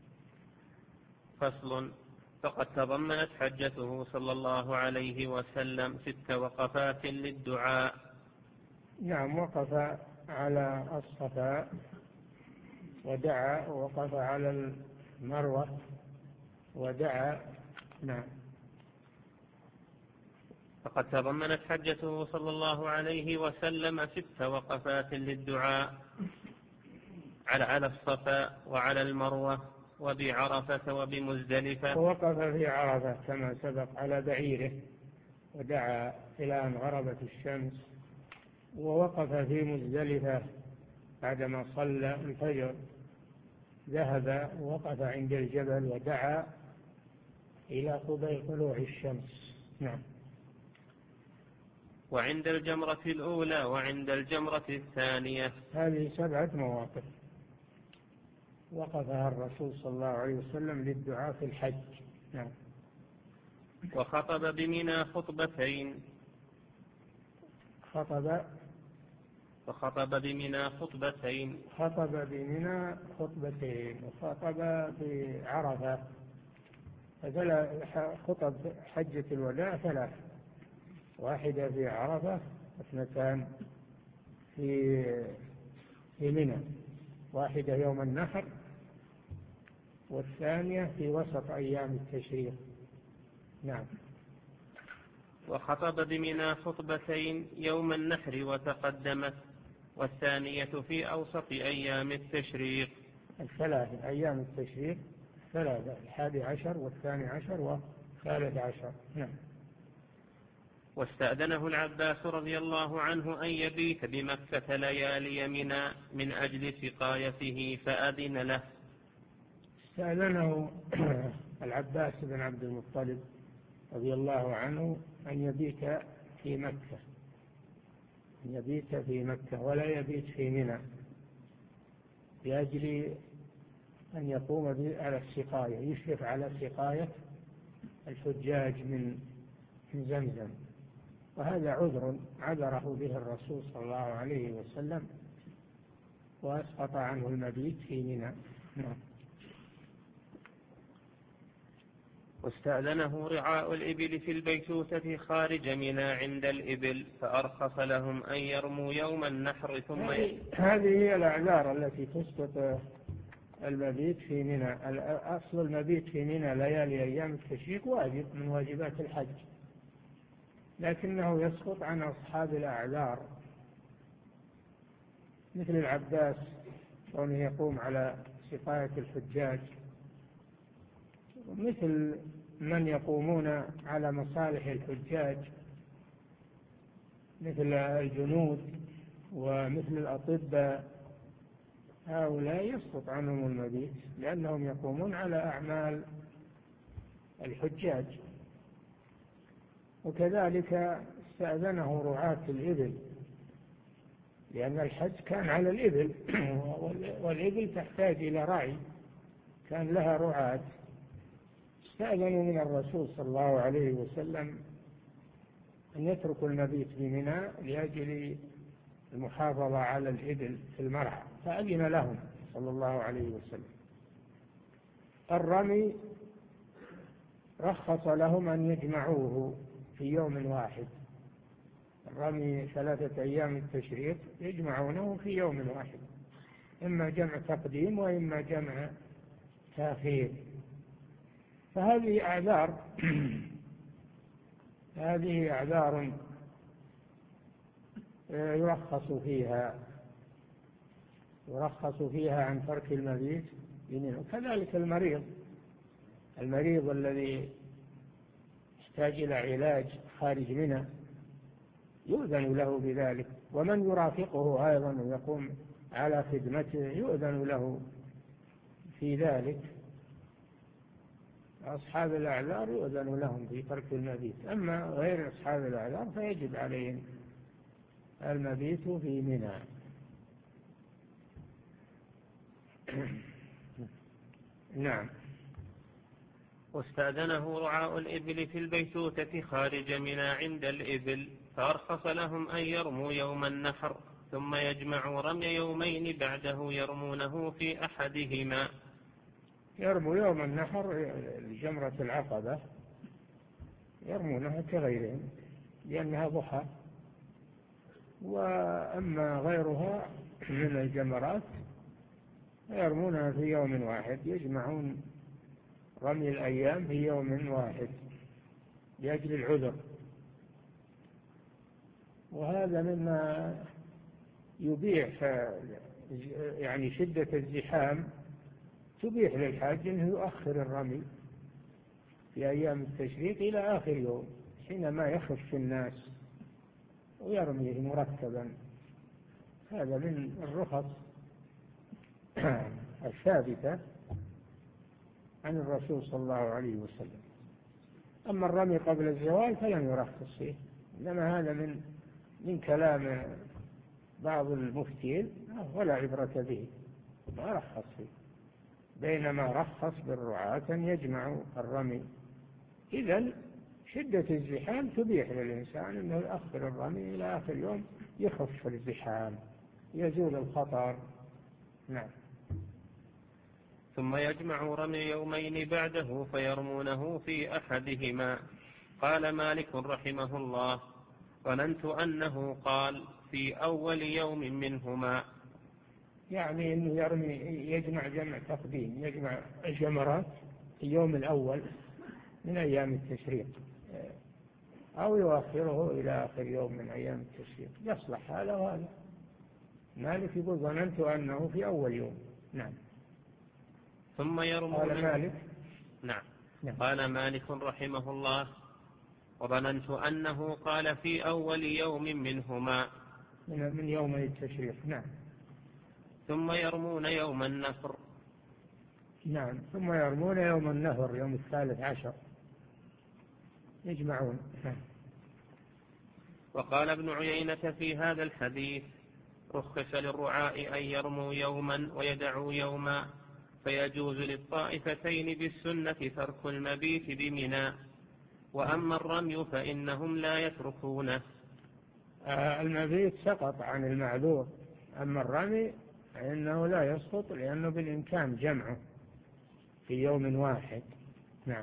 فصل. فقد تضمنت حجته صلى الله عليه وسلم ست وقفات للدعاء. نعم، وقف على الصفا ودعا، ووقف على المروة ودعا. نعم. فقد تضمنت حجته صلى الله عليه وسلم ست وقفات للدعاء على على الصفا وعلى المروة وبعرفة وبمزدلفة. ووقف في عرفة كما سبق على بعيره ودعا إلى أن غربت الشمس، ووقف في مزدلفة بعدما صلى الفجر ذهب ووقف عند الجبل ودعا إلى قبيل طلوع الشمس. نعم. وعند الجمرة الأولى وعند الجمرة الثانية. هذه سبعة مواقف وقفها الرسول صلى الله عليه وسلم للدعاء في الحج. نعم. وخطب بمنى خطبتين. خطب وخطب بمنى خطبتين. خطب بمنى خطبتين وخطب بعرفة. خطب حجة الوداع ثلاث، واحدة في عرفة، اثنتان في في منى، واحدة يوم النحر والثانية في وسط أيام التشريق. نعم. وخطب بمنى خطبتين يوم النحر وتقدمت، والثانية في أوسط أيام التشريق. الثلاث أيام التشريق ثلاثة، الحادي عشر والثاني عشر والثالث عشر. نعم. واستأذنه العباس رضي الله عنه أن يبيت بمكة ليالي منى من أجل سقايته فأذن له. سألنه العباس بن عبد المطلب رضي الله عنه أن يبيت في مكة أن يبيت في مكة ولا يبيت في منى لأجل أن يقوم على السقاية، يشرف على سقاية الحجاج من زمزم، وهذا عذر عذره به الرسول صلى الله عليه وسلم وأسقط عنه المبيت في منى. واستأذنه رعاء الإبل في البيتوتة خارج منى عند الإبل فأرخص لهم أن يرموا يوم النحر ثم هذه هي الأعذار التي تسقط المبيت في منى. أصل المبيت في منى ليالي أيام التشريق واجب من واجبات الحج، لكنه يسقط عن أصحاب الأعذار مثل العباس كونه يقوم على سقاية الحجاج، مثل من يقومون على مصالح الحجاج مثل الجنود ومثل الأطباء، هؤلاء يسقط عنهم المبيت لأنهم يقومون على أعمال الحجاج. وكذلك استأذنه رعاة الإبل لأن الحج كان على الإبل والإبل تحتاج إلى رعي، كان لها رعاة. استأذنوا من الرسول صلى الله عليه وسلم أن يتركوا المبيت بمنى لأجل المحافظة على الإبل في المرعى، فأذن لهم صلى الله عليه وسلم. الرمي رخص لهم أن يجمعوه في يوم واحد، الرمي ثلاثة أيام التشريق يجمعونه في يوم واحد، إما جمع تقديم وإما جمع تأخير. فهذه أعذار هذه أعذار يرخص فيها يرخص فيها عن ترك المبيت. وكذلك المريض المريض الذي يحتاج إلى علاج خارج منى يؤذن له بذلك، ومن يرافقه أيضا ويقوم على خدمته يؤذن له في ذلك. أصحاب الأعذار يؤذن لهم في ترك المبيت، أما غير أصحاب الأعذار فيجب عليهم المبيت في منى. نعم. واستأذنه رعاء الإبل في البيتوتة خارج منى عند الإبل فأرخص لهم أن يرموا يوم النحر ثم يجمعوا رمي يومين بعده يرمونه في أحدهما. يرموا يوم النحر جمرة العقبة يرمونها كغيرهم لأنها ضحى، وأما غيرها من الجمرات يرمونها في يوم واحد، يجمعون رمي الأيام في يوم واحد لأجل العذر. وهذا مما يبيح يعني شدة الزحام تبيح للحاج أنه يؤخر الرمي في أيام التشريق إلى آخر يوم حينما يخف الناس ويرميه مرتبا. هذا من الرخص الثابتة عن الرسول صلى الله عليه وسلم. أما الرمي قبل الزوال فلم يرخص فيه، إنما هذا من من كلام بعض المفتين ولا عبرة به، ما رخص فيه، بينما رخص بالرعاة أن يجمعوا الرمي. إذن شدة الزحام تبيح للإنسان أنه يؤخر الرمي إلى آخر يوم يخف الزحام يزول الخطر. نعم. ثم يجمع رمي يومين بعده فيرمونه في أحدهما. قال مالك رحمه الله: ظننت أنه قال في أول يوم منهما، يعني أنه يرمي يجمع جمع تقديم، يجمع الجمرات في اليوم الأول من أيام التشريق أو يؤخره إلى آخر يوم من أيام التشريق، يصلح هذا وهذا. مالك يقول ظننت أنه في أول يوم. نعم. ثم يرمون. قال مالك. نعم. نعم. قال مالك رحمه الله: وظننت أنه قال في أول يوم منهما من, من يوم التشريق. نعم. ثم يرمون يوم النفر. نعم، ثم يرمون يوم النهر يوم الثالث عشر يجمعون. وقال ابن عيينة في هذا الحديث: رخص للرعاء أن يرموا يوما ويدعوا يوما، فيجوز للطائفتين بالسنة ترك المبيت بمنى، وأما الرمي فإنهم لا يتركونه. آه المبيت سقط عن المعذور، أما الرمي فإنه لا يسقط لأنه بالإمكان جمعه في يوم واحد. نعم.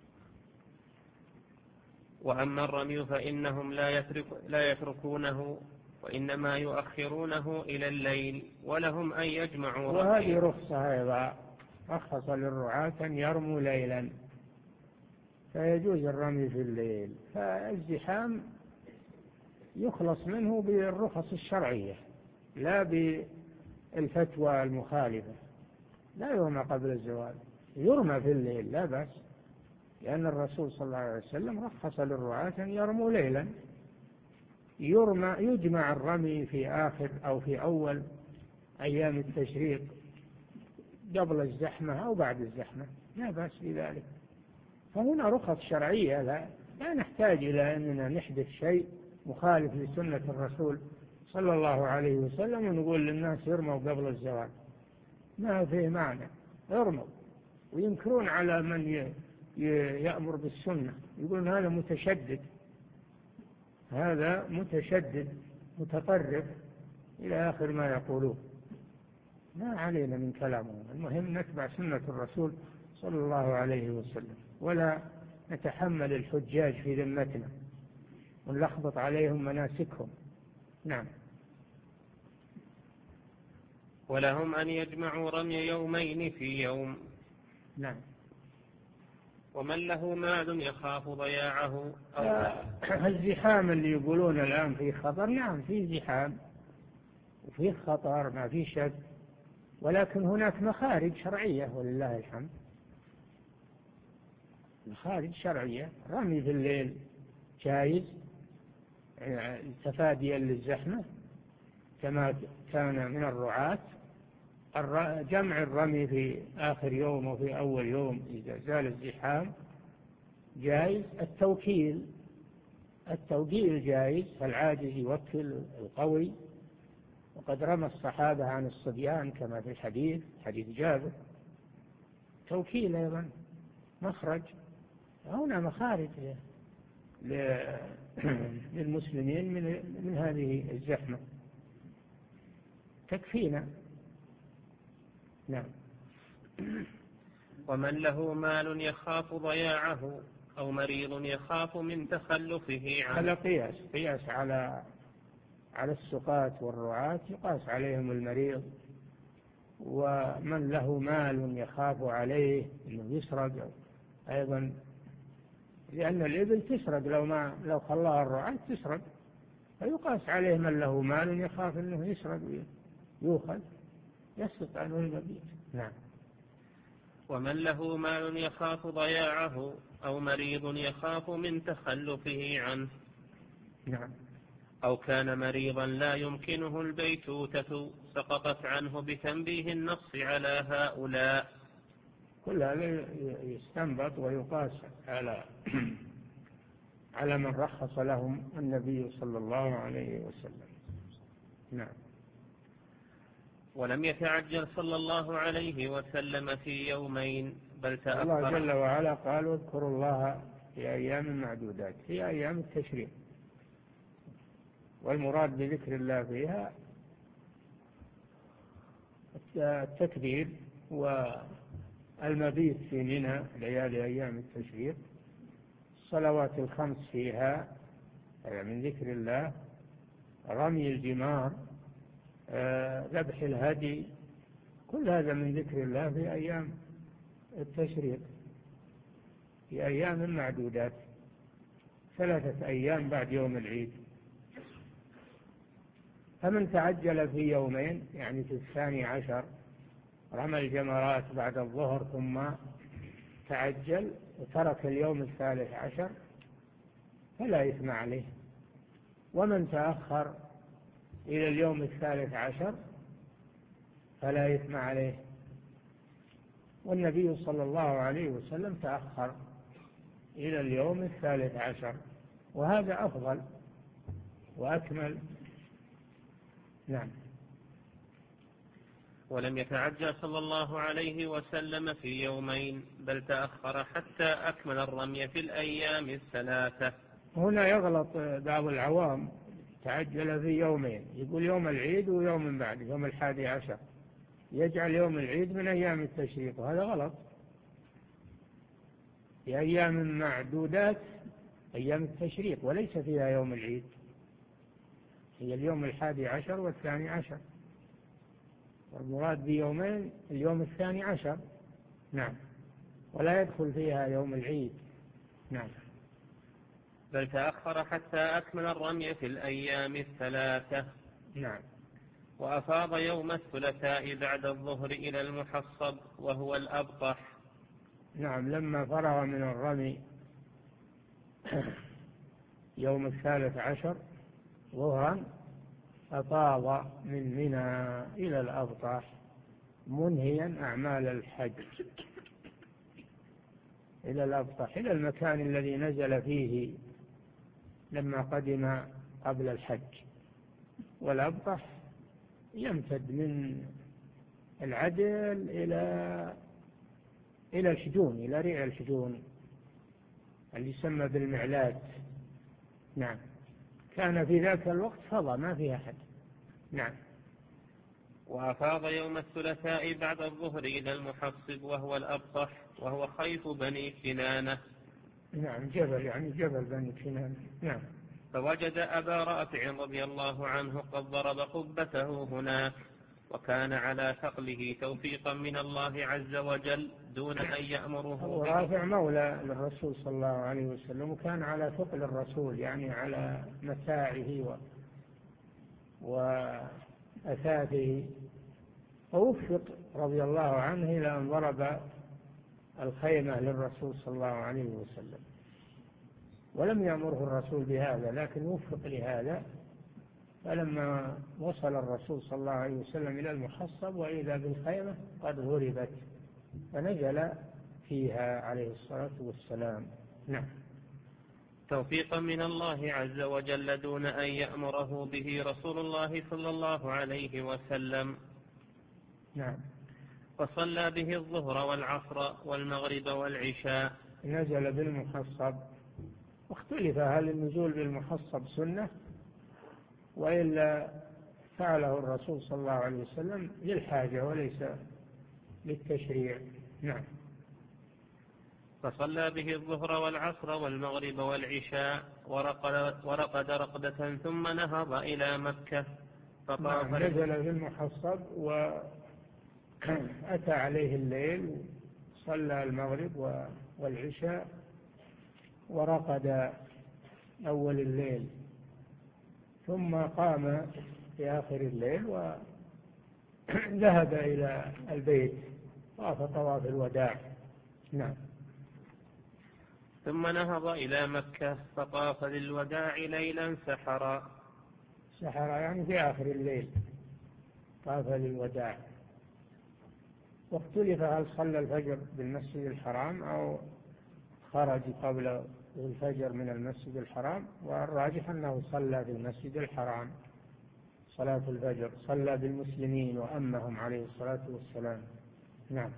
وأما الرمي فإنهم لا, يترك لا يتركونه، وإنما يؤخرونه إلى الليل، ولهم أن يجمعوا. وهذه رخصة أيضا، رخص للرعاة أن يرموا ليلا، فيجوز الرمي في الليل. فالزحام يخلص منه بالرخص الشرعية لا بالفتوى المخالفة. لا يرمى قبل الزوال، يرمى في الليل لا بأس، لأن الرسول صلى الله عليه وسلم رخص للرعاة أن يرموا ليلا. يرمى يجمع الرمي في آخر أو في أول أيام التشريق قبل الزحمة أو بعد الزحمة، لا بأس بذلك. فهنا رخص شرعية، لا, لا نحتاج إلى أننا نحدث شيء مخالف لسنة الرسول صلى الله عليه وسلم ونقول للناس يرموا قبل الزوال، ما فيه معنى. يرموا وينكرون على من يأمر بالسنة، يقولون هذا متشدد، هذا متشدد متطرف إلى آخر ما يقولون. ما علينا من كلامهم، المهم نتبع سنة الرسول صلى الله عليه وسلم، ولا نتحمل الحجاج في ذمتنا ونلخبط عليهم مناسكهم. نعم. ولهم أن يجمعوا رمي يومين في يوم. نعم. ومن له مال يخاف ضياعه أو الزحام اللي يقولون الآن فيه خطر، نعم فيه زحام وفيه خطر ما فيه شك، ولكن هناك مخارج شرعية ولله الحمد، مخارج شرعية. رمي في الليل جائز تفاديا للزحمة كما كان من الرعاة. جمع الرمي في آخر يوم وفي أول يوم إذا زال الزحام جائز. التوكيل التوكيل جائز، فالعاجز يوكل القوي، وقد رمى الصحابة عن الصبيان كما في الحديث حديث جابر. توكيل أيضا مخرج. هنا مخارج للمسلمين من من هذه الزحمة تكفينا. نعم. ومن له مال يخاف ضياعه أو مريض يخاف من تخلفه عنه. هذا قياس قياس على على السقاة والرعاة، يقاس عليهم المريض. ومن له مال يخاف عليه انه يسرق ايضا، لان الابل تسرق لو ما لو خلاها الرعاة تسرق، فيقاس عليه من له مال يخاف انه يسرق يؤخذ يسقط عنه المبيت. نعم. ومن له مال يخاف ضياعه أو مريض يخاف من تخلفه عنه. نعم. أو كان مريضا لا يمكنه البيتوتة سقطت عنه بتنبيه النص على هؤلاء. كل هذا يستنبط ويقاس على على من رخص لهم النبي صلى الله عليه وسلم. نعم. ولم يتعجل صلى الله عليه وسلم في يومين بل تأخر. الله جل وعلا قال اذكروا الله في أيام معدودات، في أيام التشريق، والمراد بذكر الله فيها التكبير والمبيت في منى ليالي أيام التشريق، الصلوات الخمس فيها هذا من ذكر الله، رمي الجمار، ذبح الهدي، كل هذا من ذكر الله في أيام التشريق، في أيام معدودات، ثلاثة أيام بعد يوم العيد. فمن تعجل في يومين يعني في الثاني عشر رمى الجمرات بعد الظهر ثم تعجل وترك اليوم الثالث عشر فلا إثم عليه. ومن تأخر إلى اليوم الثالث عشر فلا إثم عليه. والنبي صلى الله عليه وسلم تأخر إلى اليوم الثالث عشر، وهذا أفضل وأكمل. نعم. ولم يتعجل صلى الله عليه وسلم في يومين، بل تأخر حتى أكمل الرمي في الأيام الثلاثة. هنا يغلط بعض العوام، تعجل في يومين، يقول يوم العيد ويوم من بعد يوم الحادي عشر، يجعل يوم العيد من أيام التشريق، وهذا غلط. في أيام معدودات أيام التشريق وليس فيها يوم العيد، هي اليوم الحادي عشر والثاني عشر، والمراد بيومين اليوم الثاني عشر. نعم. ولا يدخل فيها يوم العيد. نعم. بل تأخر حتى أكمل الرمي في الأيام الثلاثة. نعم. وأفاض يوم الثلاثاء بعد الظهر إلى المحصب وهو الأبطح. نعم. لما فرغ من الرمي يوم الثالث عشر ظهرا أفاض من منى إلى الأبطح منهيا أعمال الحج، إلى الأبطح، إلى المكان الذي نزل فيه لما قدم قبل الحج. والأبطح يمتد من العدل إلى إلى الحجون، إلى ريع الحجون اللي يسمى بالمعلات. نعم. كان في ذاك الوقت فضى ما فيها حد. نعم. وأفاض يوم الثلاثاء بعد الظهر إلى المحصب وهو الأبطح، وهو خيف بني كنانة. نعم. جبل، يعني جبل بني كنانة. نعم. فوجد أبا رافع رضي الله عنه قد ضرب قبته هناك، وكان على ثقله توفيقا من الله عز وجل دون أن يأمره. أبو رافع مولى للرسول صلى الله عليه وسلم، وكان على ثقل الرسول، يعني على متاعه و... وأثاثه، فوفق رضي الله عنه إلى أن ضرب الخيمة للرسول صلى الله عليه وسلم، ولم يأمره الرسول بهذا، لكن وفق لهذا. فلما وصل الرسول صلى الله عليه وسلم إلى المحصب وإذا بالخيمة قد ضربت، فنزل فيها عليه الصلاة والسلام. نعم. توفيقا من الله عز وجل دون أن يأمره به رسول الله صلى الله عليه وسلم. نعم. فصلى به الظهر والعصر والمغرب والعشاء. نزل بالمحصب، واختلف هل النزول بالمحصب سنة وإلا فعله الرسول صلى الله عليه وسلم للحاجة وليس للتشريع. نعم. فصلى به الظهر والعصر والمغرب والعشاء ورقد, ورقد رقدة ثم نهض إلى مكة فطاف. نعم. نزل في المحصب وأتى عليه الليل، صلى المغرب والعشاء ورقد أول الليل، ثم قام في آخر الليل وذهب إلى البيت، طاف طواف الوداع. نعم. ثم نهض إلى مكة فطاف للوداع ليلا سحرا. سحرا يعني في آخر الليل طاف للوداع. واختلف هل صلى الفجر بالمسجد الحرام أو خرج قبل الفجر من المسجد الحرام، والراجح أنه صلى في المسجد الحرام صلاة الفجر، صلى بالمسلمين وأمهم عليه الصلاة والسلام. نعم.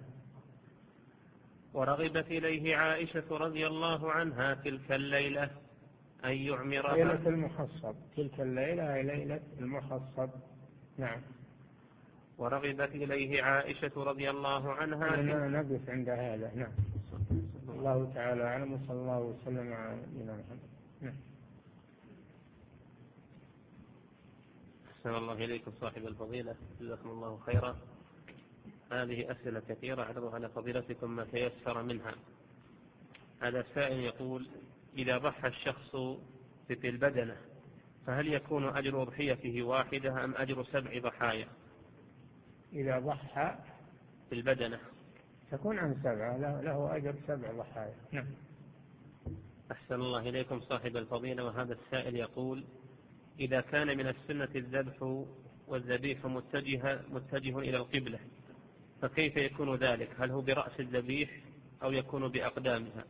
ورغبت إليه عائشة رضي الله عنها تلك الليلة أن يعمرها. ليلة المحصب، تلك الليلة هي ليلة المحصب. نعم. ورغبت إليه عائشة رضي الله عنها. أنا نقف عند هذا. نعم. الله تعالى أعلم، وصلى الله وسلم على نبينا محمد. نعم. أحسن الله إليكم صاحب الفضيلة، جزاكم الله خيرا. هذه أسئلة كثيرة أعرض على فضيلتكم ما تيسر منها. هذا السائل يقول: إذا ضحى الشخص في البدنة فهل يكون أجر أضحيته واحدة أم أجر سبع ضحايا؟ إذا ضحى في البدنة تكون عن سبعة، له أجر سبع ضحايا. نعم. أحسن الله إليكم صاحب الفضيلة. وهذا السائل يقول: إذا كان من السنة الذبح والذبيح متجه, متجه إلى القبلة، فكيف يكون ذلك؟ هل هو برأس الذبيح أو يكون بأقدامها؟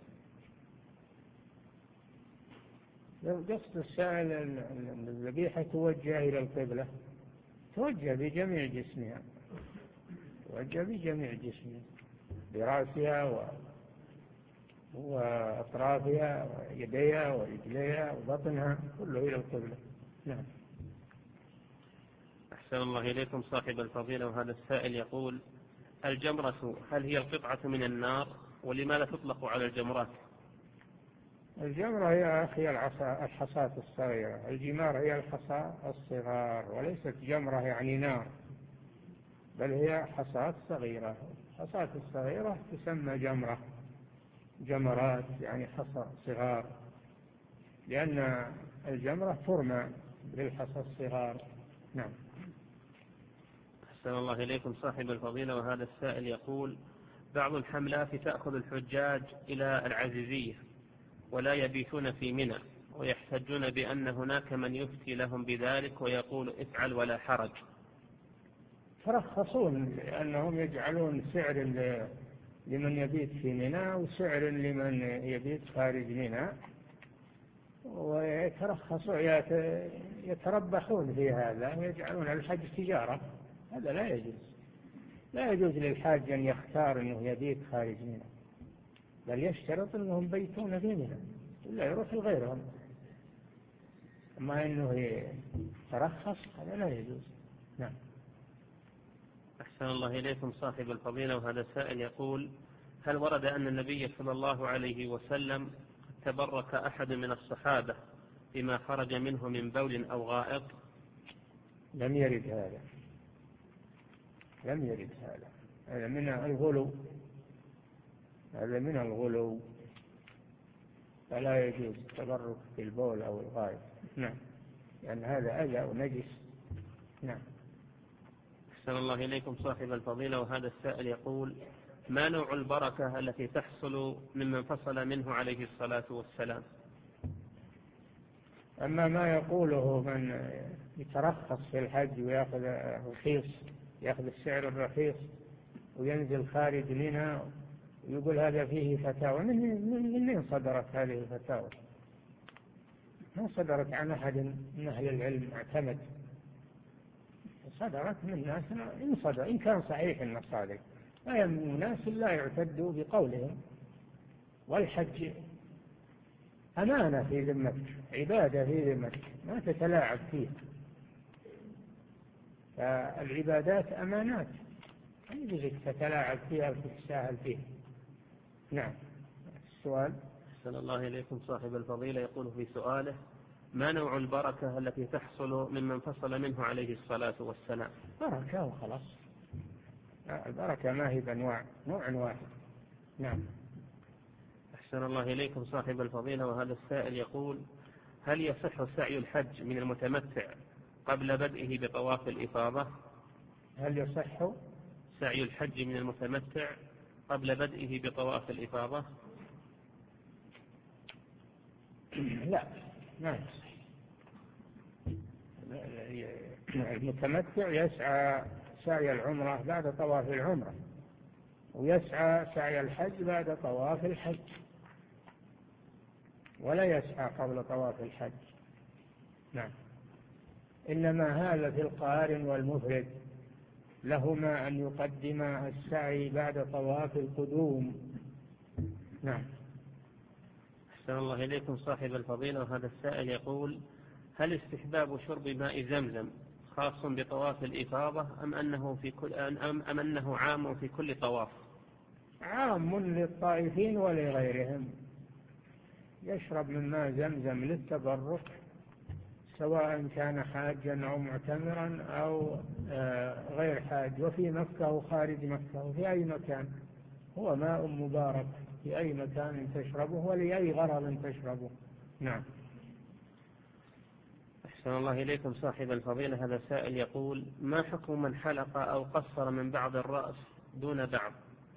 لو قصد السائل أن الذبيحة توجه إلى القبلة، توجه بجميع جسمها، توجه بجميع جسمها، برأسها و... وأطرافها ويديها ورجليها وبطنها، كله إلى القبلة. نعم. أحسن الله إليكم صاحب الفضيلة، وهذا السائل يقول: الجمرة هل هي القطعة من النار؟ ولماذا تطلق على الجمرات؟ الجمرة هي هي الحصاة الصغيرة، الجمار هي الحصاة الصغار، وليست جمرة يعني نار، بل هي حصاة صغيرة. الحصاة الصغيرة تسمى جمرة، جمرات يعني حصى صغار، لأن الجمرة ترمى بالحصى الصغار. نعم. أحسن الله إليكم صاحب الفضيلة، وهذا السائل يقول: بعض الحملات تأخذ الحجاج إلى العزيزية ولا يبيتون في منى، ويحتجون بأن هناك من يفتي لهم بذلك ويقول افعل ولا حرج. ترخصون لأنهم يجعلون سعر لمن يبيت في منى وسعر لمن يبيت خارج منى، ويترخصون يتربحون في هذا ويجعلون الحج تجارة. هذا لا يجوز، لا يجوز للحاج أن يختار أنه يبيت خارج منى، بل يشترط أنهم بيتون في منى إلا يروح لغيرهم. أما أنه يترخص هذا لا يجوز. نعم. أحسن الله إليكم صاحب الفضيلة، وهذا السائل يقول: هل ورد أن النبي صلى الله عليه وسلم تبرك أحد من الصحابة بما خرج منه من بول أو غائط؟ لم يرد هذا، لم يرد هذا، هذا من الغلو، هذا من الغلو، فلا يجوز التبرك بالبول أو الغائط. نعم، لأن يعني هذا أذى ونجس. نعم. أحسن الله إليكم صاحب الفضيلة، وهذا السائل يقول: ما نوع البركة التي تحصل ممن فصل منه عليه الصلاة والسلام؟ أما ما يقوله من يترخص في الحج ويأخذ رخيص، يأخذ السعر الرخيص وينزل خارج منها ويقول هذا فيه فتاوى، من من صدرت هذه الفتاوى؟ ما صدرت عن أحد من أهل العلم اعتمد، صدرت من ناس إن صدر إن كان صحيح المصادر، لا يهم الناس لا يعتدوا بقولهم. والحج أمانة في ذمتك، عبادة في ذمتك، ما تتلاعب فيه، فالعبادات أمانات لا يجوز تتلاعب فيها وتتساهل فيها. نعم. السؤال. أحسن الله إليكم صاحب الفضيلة، يقول في سؤاله: ما نوع البركة التي تحصل ممن فصل منه عليه الصلاة والسلام؟ بركة وخلاص، البركة ما هي بأنواع، نوع واحد. نعم. أحسن الله إليكم صاحب الفضيلة، وهذا السائل يقول: هل يصح سعي الحج من المتمتع قبل بدئه بطواف الإفاضة؟ هل يصح سعي الحج من المتمتع قبل بدئه بطواف الإفاضة؟ لا، ما يصح. المتمتع يسعى سعي العمرة بعد طواف العمرة، ويسعى سعي الحج بعد طواف الحج، ولا يسعى قبل طواف الحج. نعم. إنما هذا في القارن والمفرد، لهما أن يقدم السعي بعد طواف القدوم. نعم. أحسن الله إليكم صاحب الفضيلة، وهذا السائل يقول: هل استحباب شرب ماء زمزم خاص بطواف الإفاضة أم أنه في كل أم, أم أنه عام في كل طواف؟ عام للطائفين ولغيرهم، يشرب من ماء زمزم للتبرك سواء كان حاجا أو معتمرا أو غير حاج، وفي مكة وخارج مكة وفي أي مكان، هو ماء مبارك في أي مكان تشربه ولأي غرض تشربه. نعم. أحسن الله إليكم صاحب الفضيلة، هذا سائل يقول: ما حكم من حلق أو قصر من بعض الرأس دون بعض؟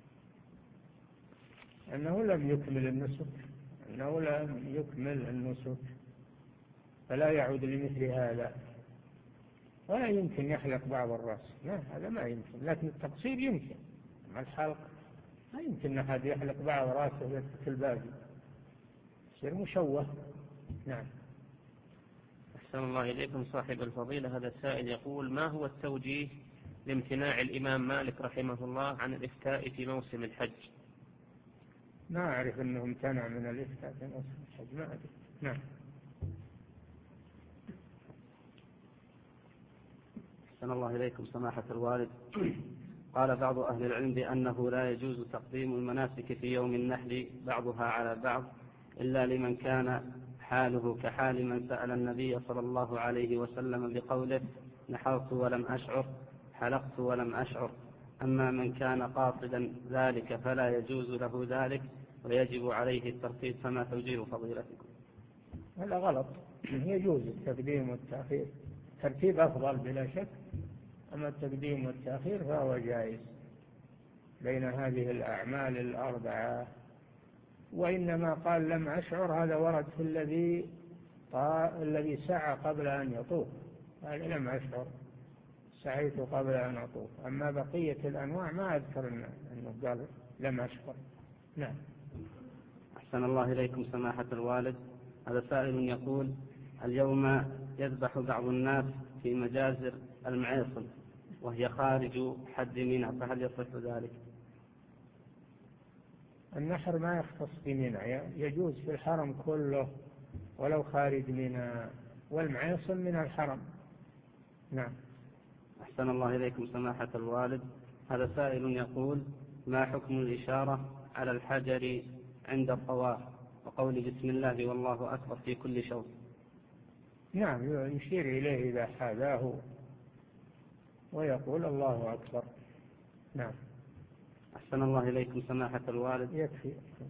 أنه لم يكمل النسك، أنه لم يكمل النسك، فلا يعود لمثل هذا، ولا يمكن يحلق بعض الرأس، لا هذا ما يمكن، لكن التقصير يمكن، أما الحلق ما يمكن أحد يحلق بعض رأسه ويترك الباقي، يصير مشوه. نعم. أحسن الله إليكم صاحب الفضيلة. هذا السائل يقول: ما هو التوجيه لامتناع الإمام مالك رحمه الله عن الإفتاء في موسم الحج؟ ما أعرف أنه امتنع من الإفتاء في موسم الحج، ما أدري. نعم. أحسن الله إليكم سماحة الوالد. قال بعض أهل العلم بأنه لا يجوز تقديم المناسك في يوم النحر بعضها على بعض إلا لمن كان حاله كحال من سأل النبي صلى الله عليه وسلم بقوله: نحرت ولم أشعر، حلقت ولم أشعر. أما من كان قاصدا ذلك فلا يجوز له ذلك ويجب عليه الترتيب، فما توجيه فضيلتكم؟ هذا غلط. يجوز التقديم والتأخير، ترتيب أفضل بلا شك، أما التقديم والتأخير فهو جائز بين هذه الأعمال الأربعة. وإنما قال لم أشعر هذا ورد في الذي الذي سعى قبل أن يطوف، قال لم أشعر، سعيت قبل أن أطوف. أما بقية الأنواع ما أذكر أنه قال لم أشعر. نعم. أحسن الله إليكم سماحة الوالد. هذا سائل يقول: اليوم يذبح بعض الناس في مجازر المعيصم وهي خارج حد منى، فهل يصح ذلك؟ النحر ما يختص بمنى، يجوز في الحرم كله ولو خارج منى، والمعيصم من الحرم. نعم. أحسن الله إليكم سماحة الوالد. هذا سائل يقول: ما حكم الإشارة على الحجر عند الطواف وقول بسم الله والله أكبر في كل شوط؟ نعم، يشير إليه إذا حاذاه ويقول الله أكبر. نعم. أحسن الله إليكم سماحة الوالد. يكفي.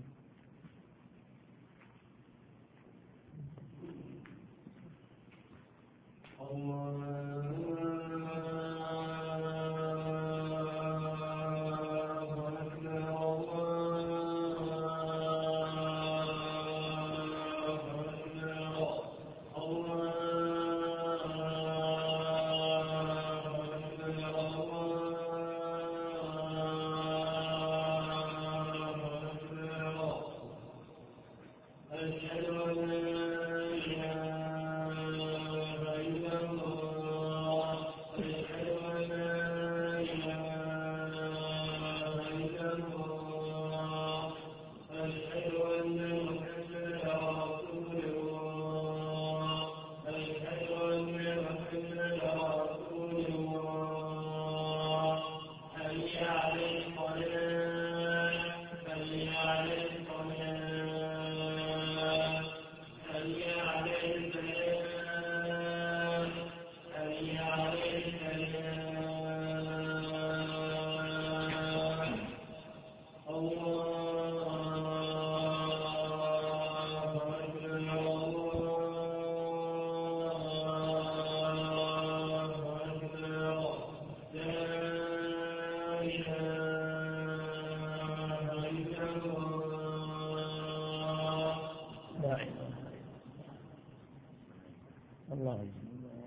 الله.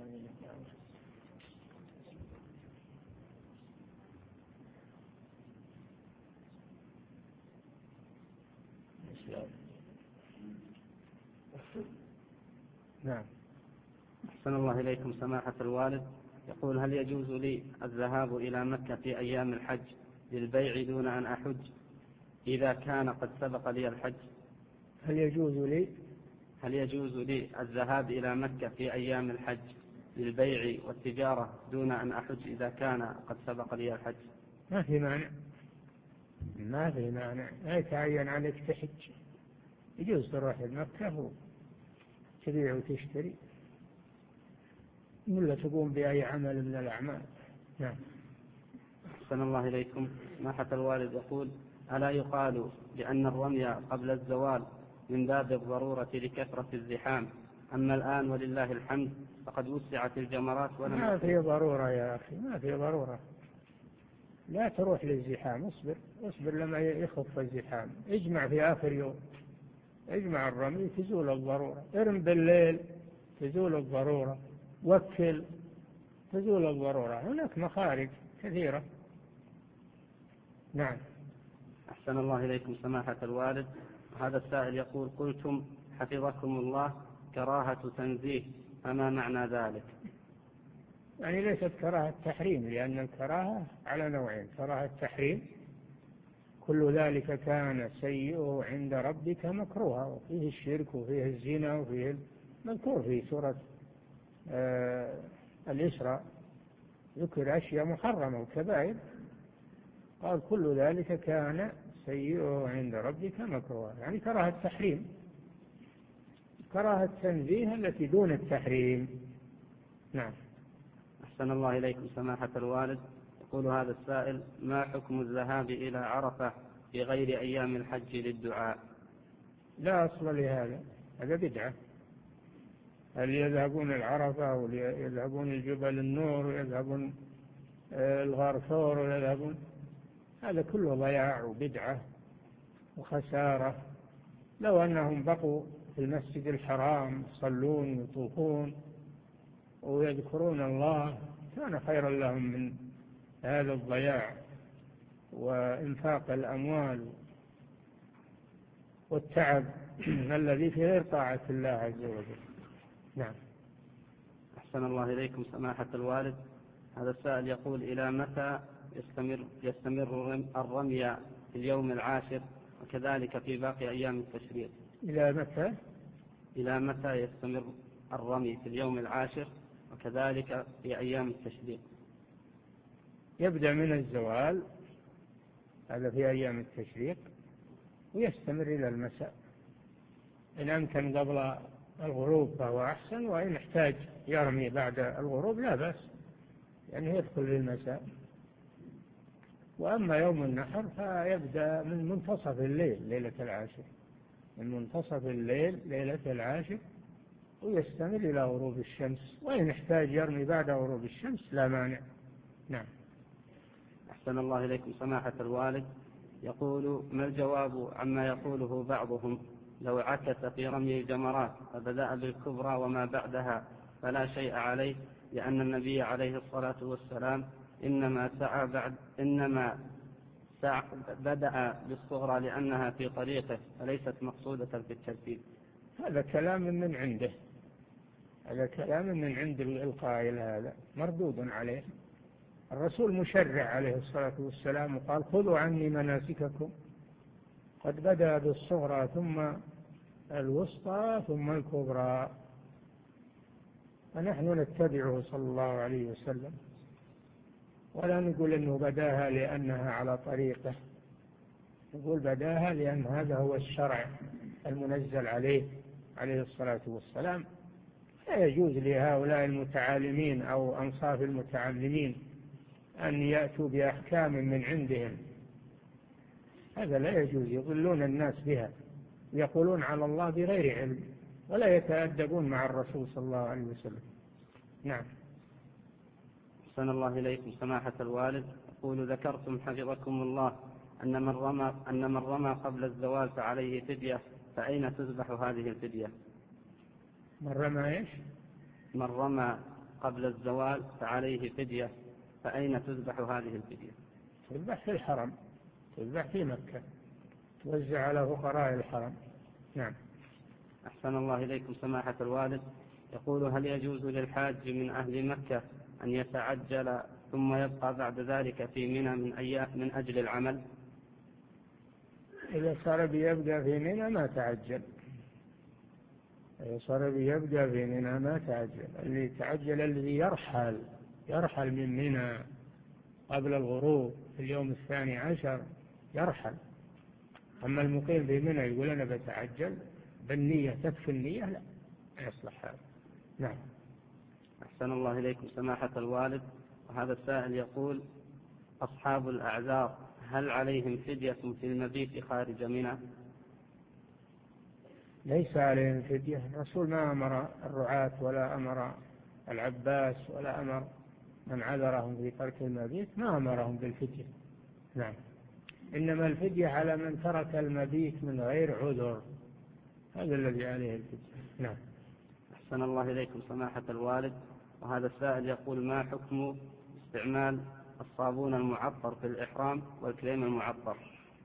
نعم. أحسن الله إليكم سماحة الوالد. يقول: هل يجوز لي الذهاب إلى مكة في أيام الحج للبيع دون أن أحج إذا كان قد سبق لي الحج؟ هل يجوز لي هل يجوز لي الذهاب إلى مكة في أيام الحج للبيع والتجارة دون أن أحج إذا كان قد سبق لي الحج؟ ما في مانع، ما في مانع، لا يتعين عليك تحج، يجوز تروح لمكة وتبيع وتشتري ولا تقوم بأي عمل من الأعمال. نعم. أحسن الله إليكم سماحة الوالد. يقول: ألا يقال بأن الرمي قبل الزوال من باب الضرورة لكثرة الزحام، أما الآن ولله الحمد فقد وسعت الجمرات ولم ما في ضرورة يا أخي، ما في ضرورة، لا تروح للزحام، اصبر اصبر لما يخف الزحام، اجمع في آخر يوم، اجمع الرمي تزول الضرورة، ارم بالليل تزول الضرورة، وكل تزول الضرورة، هناك مخارج كثيرة. نعم. أحسن الله إليكم سماحة الوالد. هذا السائل يقول: قلتم حفظكم الله كراهة تنزيه، فما معنى ذلك؟ يعني ليست كراهة تحريم، لأن الكراهة على نوعين: كراهة تحريم كل ذلك كان سيئه عند ربك مكروها، وفيه الشرك وفيه الزنا وفيه المذكور في سورة آه الإسراء، ذكر أشياء محرمة وكبائر، قال كل ذلك كان سيئه عند ربك مكروها، يعني كراهة تحريم. كراهة تنزيه التي دون التحريم. نعم. أحسن الله إليكم سماحة الوالد. يقول هذا السائل: ما حكم الذهاب إلى عرفة في غير أيام الحج للدعاء؟ لا أصل لهذا، هذا بدعة. هل يذهبون العرفة ويذهبون الجبل النور ويذهبون الغار ويذهبون، هذا كله ضياع وبدعة وخسارة. لو أنهم بقوا في المسجد الحرام يصلون ويطوفون ويذكرون الله كان خيرا لهم من هذا الضياع وإنفاق الأموال والتعب الذي في غير طاعة الله عز وجل. نعم. أحسن الله إليكم سماحة الوالد. هذا السائل يقول: إلى متى يستمر, يستمر الرمي في اليوم العاشر وكذلك في باقي أيام التشريق؟ إلى متى؟ إلى متى يستمر الرمي في اليوم العاشر وكذلك في أيام التشريق؟ يبدأ من الزوال، هذا في أيام التشريق، ويستمر إلى المساء. إن أمكن قبل الغروب فهو أحسن، وإن احتاج يرمي بعد الغروب لا بأس، يعني يدخل للمساء. وأما يوم النحر فيبدأ من منتصف الليل ليلة العاشر، من منتصف الليل ليلة العاشر، ويستمر إلى غروب الشمس، وإن احتاج يرمي بعد غروب الشمس لا مانع. نعم. أحسن الله إليكم سماحة الوالد. يقول: ما الجواب عما يقوله بعضهم لو عكس في رمي الجمرات فبدأ بالكبرى وما بعدها فلا شيء عليه، لأن النبي عليه الصلاة والسلام إنما سعى بعد إنما سعى بدأ بالصغرى لأنها في طريقه فليست مقصودة في الترتيب؟ هذا كلام من عنده، هذا كلام من عند القائل، هذا مردود عليه. الرسول مشرع عليه الصلاة والسلام وقال: خذوا عني مناسككم، قد بدأ بالصغرى ثم الوسطى ثم الكبرى، فنحن نتبعه صلى الله عليه وسلم، ولا نقول أنه بداها لأنها على طريقه، نقول بداها لأن هذا هو الشرع المنزل عليه عليه الصلاة والسلام. لا يجوز لهؤلاء المتعالمين أو أنصاف المتعلمين أن يأتوا بأحكام من عندهم، هذا لا يجوز، يضلون الناس بها، يقولون على الله بغير علم، ولا يتأدبون مع الرسول صلى الله عليه وسلم. نعم. أحسن الله إليكم سماحة الوالد. يقول: ذكرتم حفظكم الله أن من رمى أن من رمى قبل الزوال فعليه فدية، فأين تذبح هذه الفدية؟ من رمى إيش؟ من رمى قبل الزوال فعليه فدية، فأين تذبح هذه الفدية؟ تذبح في الحرم، تذبح في مكة، توزع على فقراء الحرم. نعم. أحسن الله إليكم سماحة الوالد. يقول: هل يجوز للحاج من أهل مكة أن يتعجل ثم يبقى بعد ذلك في منى من أيام من أجل العمل؟ إذا صار بيبقى في منى ما تعجل، إذا صار بيبقى في منى ما تعجل. اللي تعجل الذي يرحل يرحل من منى قبل الغروب في اليوم الثاني عشر يرحل. أما المقيم في منى يقول أنا بتعجل بالنية، تكفي النية، لا يصلح هذا. نعم. أحسن الله إليكم سماحة الوالد. وهذا السائل يقول: أصحاب الأعذار هل عليهم فدية في المبيت خارج منى؟ ليس عليهم فدية، الرسول ما أمر الرعاة ولا أمر العباس ولا أمر من عذرهم في ترك المبيت، ما أمرهم بالفدية. نعم. إنما الفدية على من ترك المبيت من غير عذر، هذا الذي عليه الفدية. نعم. أحسن الله إليكم سماحة الوالد. وهذا السائل يقول: ما حكم استعمال الصابون المعطر في الإحرام والكريم المعطر؟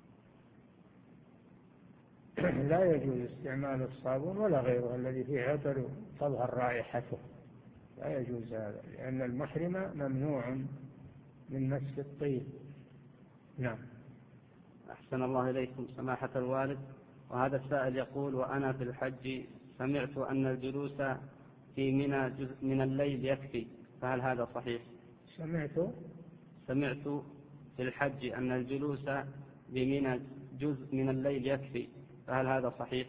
لا يجوز استعمال الصابون ولا غيره الذي فيه عطر تظهر رائحته، لا يجوز هذا، لأن المحرم ممنوع من مس الطيب. نعم. أحسن الله إليكم سماحة الوالد. وهذا السائل يقول: وأنا في الحج سمعت أن الجلوس في منى جزء من الليل يكفي، فهل هذا صحيح؟ سمعت سمعت في الحج أن الجلوس بمنى جزء من الليل يكفي، فهل هذا صحيح؟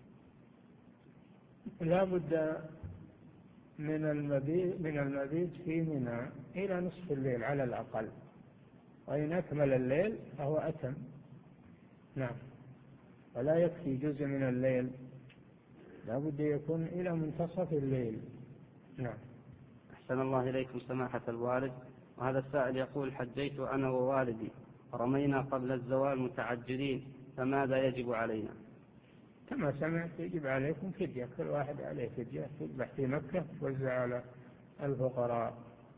لا بد من المبيت من المبيت في منى إلى نصف الليل على الأقل، وإن أكمل الليل فهو أتم. نعم. ولا يكفي جزء من الليل، لا بد يكون إلى منتصف الليل. نعم. أحسن الله إليكم سماحة الوالد. وهذا السائل يقول: حجيت أنا ووالدي رمينا قبل الزوال متعجلين، فماذا يجب علينا؟ كما سمعت يجب عليكم فدية، كل واحد عليه فدية تذبح في مكة توزع على الفقراء.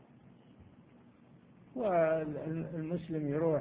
والمسلم يروح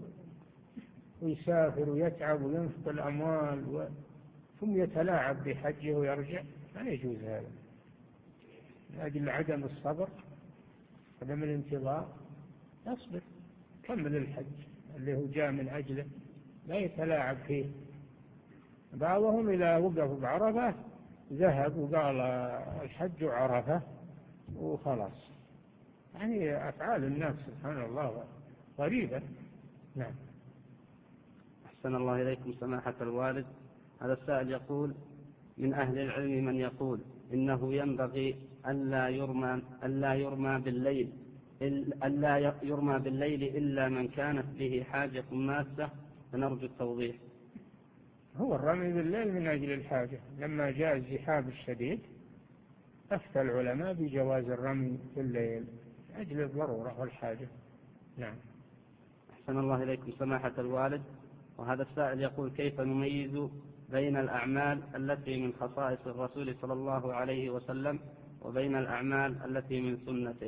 ويسافر ويتعب وينفق الأموال ثم يتلاعب بحجه ويرجع، لا يجوز هذا. من أجل عدم الصبر عدم الانتظار يصبر، كمل الحج اللي هو جاء من أجله، لا يتلاعب فيه. بعضهم إذا وقف بعرفة ذهب وقال الحج عرفة وخلاص، يعني أفعال الناس سبحان الله غريبة. نعم. أحسن الله إليكم سماحة الوالد. هذا السائل يقول: من أهل العلم من يقول إنه ينبغي ألا يرمى ألا يرمى بالليل ألا يرمى بالليل إلا من كانت به حاجة ماسة، فنرجو التوضيح. هو الرمي بالليل من أجل الحاجة، لما جاء الزحام الشديد أفتى العلماء بجواز الرمي بالليل من أجل الضرورة والحاجة. نعم. أحسن الله إليكم سماحة الوالد. وهذا السائل يقول: كيف نميز بين الأعمال التي من خصائص الرسول صلى الله عليه وسلم وبين الأعمال التي من سنته؟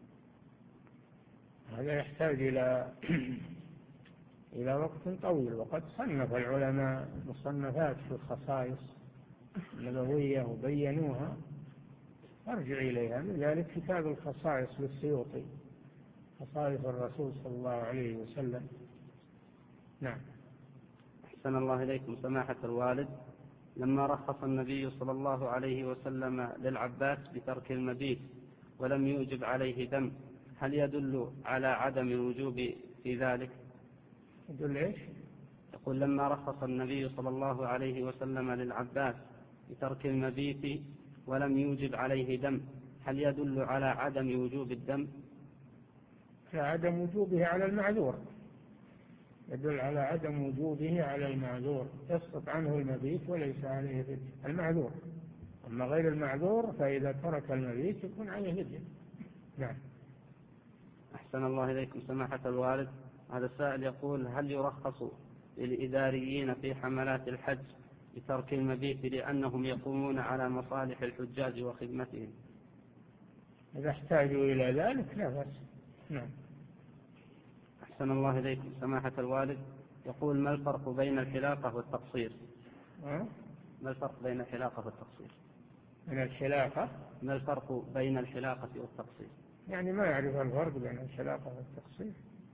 هذا يحتاج إلى إلى وقت طويل، وقد صنف العلماء مصنفات في الخصائص النبوية وبينوها، أرجع إليها، من ذلك كتاب الخصائص للسيوطي، خصائص الرسول صلى الله عليه وسلم. نعم. أحسن الله إليكم سماحة الوالد. لما رخص النبي صلى الله عليه وسلم للعباس بترك المبيت ولم يوجب عليه دم، هل يدل على عدم الوجوب في ذلك؟ يدل إيش؟ يقول: لما رخص النبي صلى الله عليه وسلم للعباس بترك المبيت ولم يوجب عليه دم، هل يدل على عدم وجوب الدم؟ عدم وجوبه على المعذور، يدل على عدم وجوبه على المعذور، يسقط عنه المبيت وليس عليه فدية المعذور، أما غير المعذور فإذا ترك المبيت يكون عليه فدية. نعم. أحسن الله إليكم سماحة الوالد. هذا السائل يقول: هل يرخص للإداريين في حملات الحج بترك المبيت لأنهم يقومون على مصالح الحجاج وخدمتهم؟ إذا احتاجوا إلى ذلك لا بأس. نعم. أحسن الله إليكم سماحة الوالد. يقول: ما الفرق بين الحلاقة والتقصير؟ أه؟ ما الفرق بين الحلاقة والتقصير؟ من الحلاقة؟ ما الفرق بين الحلاقة والتقصير؟ يعني ما يعرف الفرق بين الحلاقة والتقصير.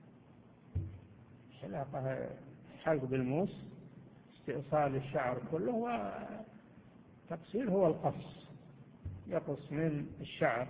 الحلاقة حلق بالموس استئصال الشعر كله، والتقصير هو القص، يقص من الشعر.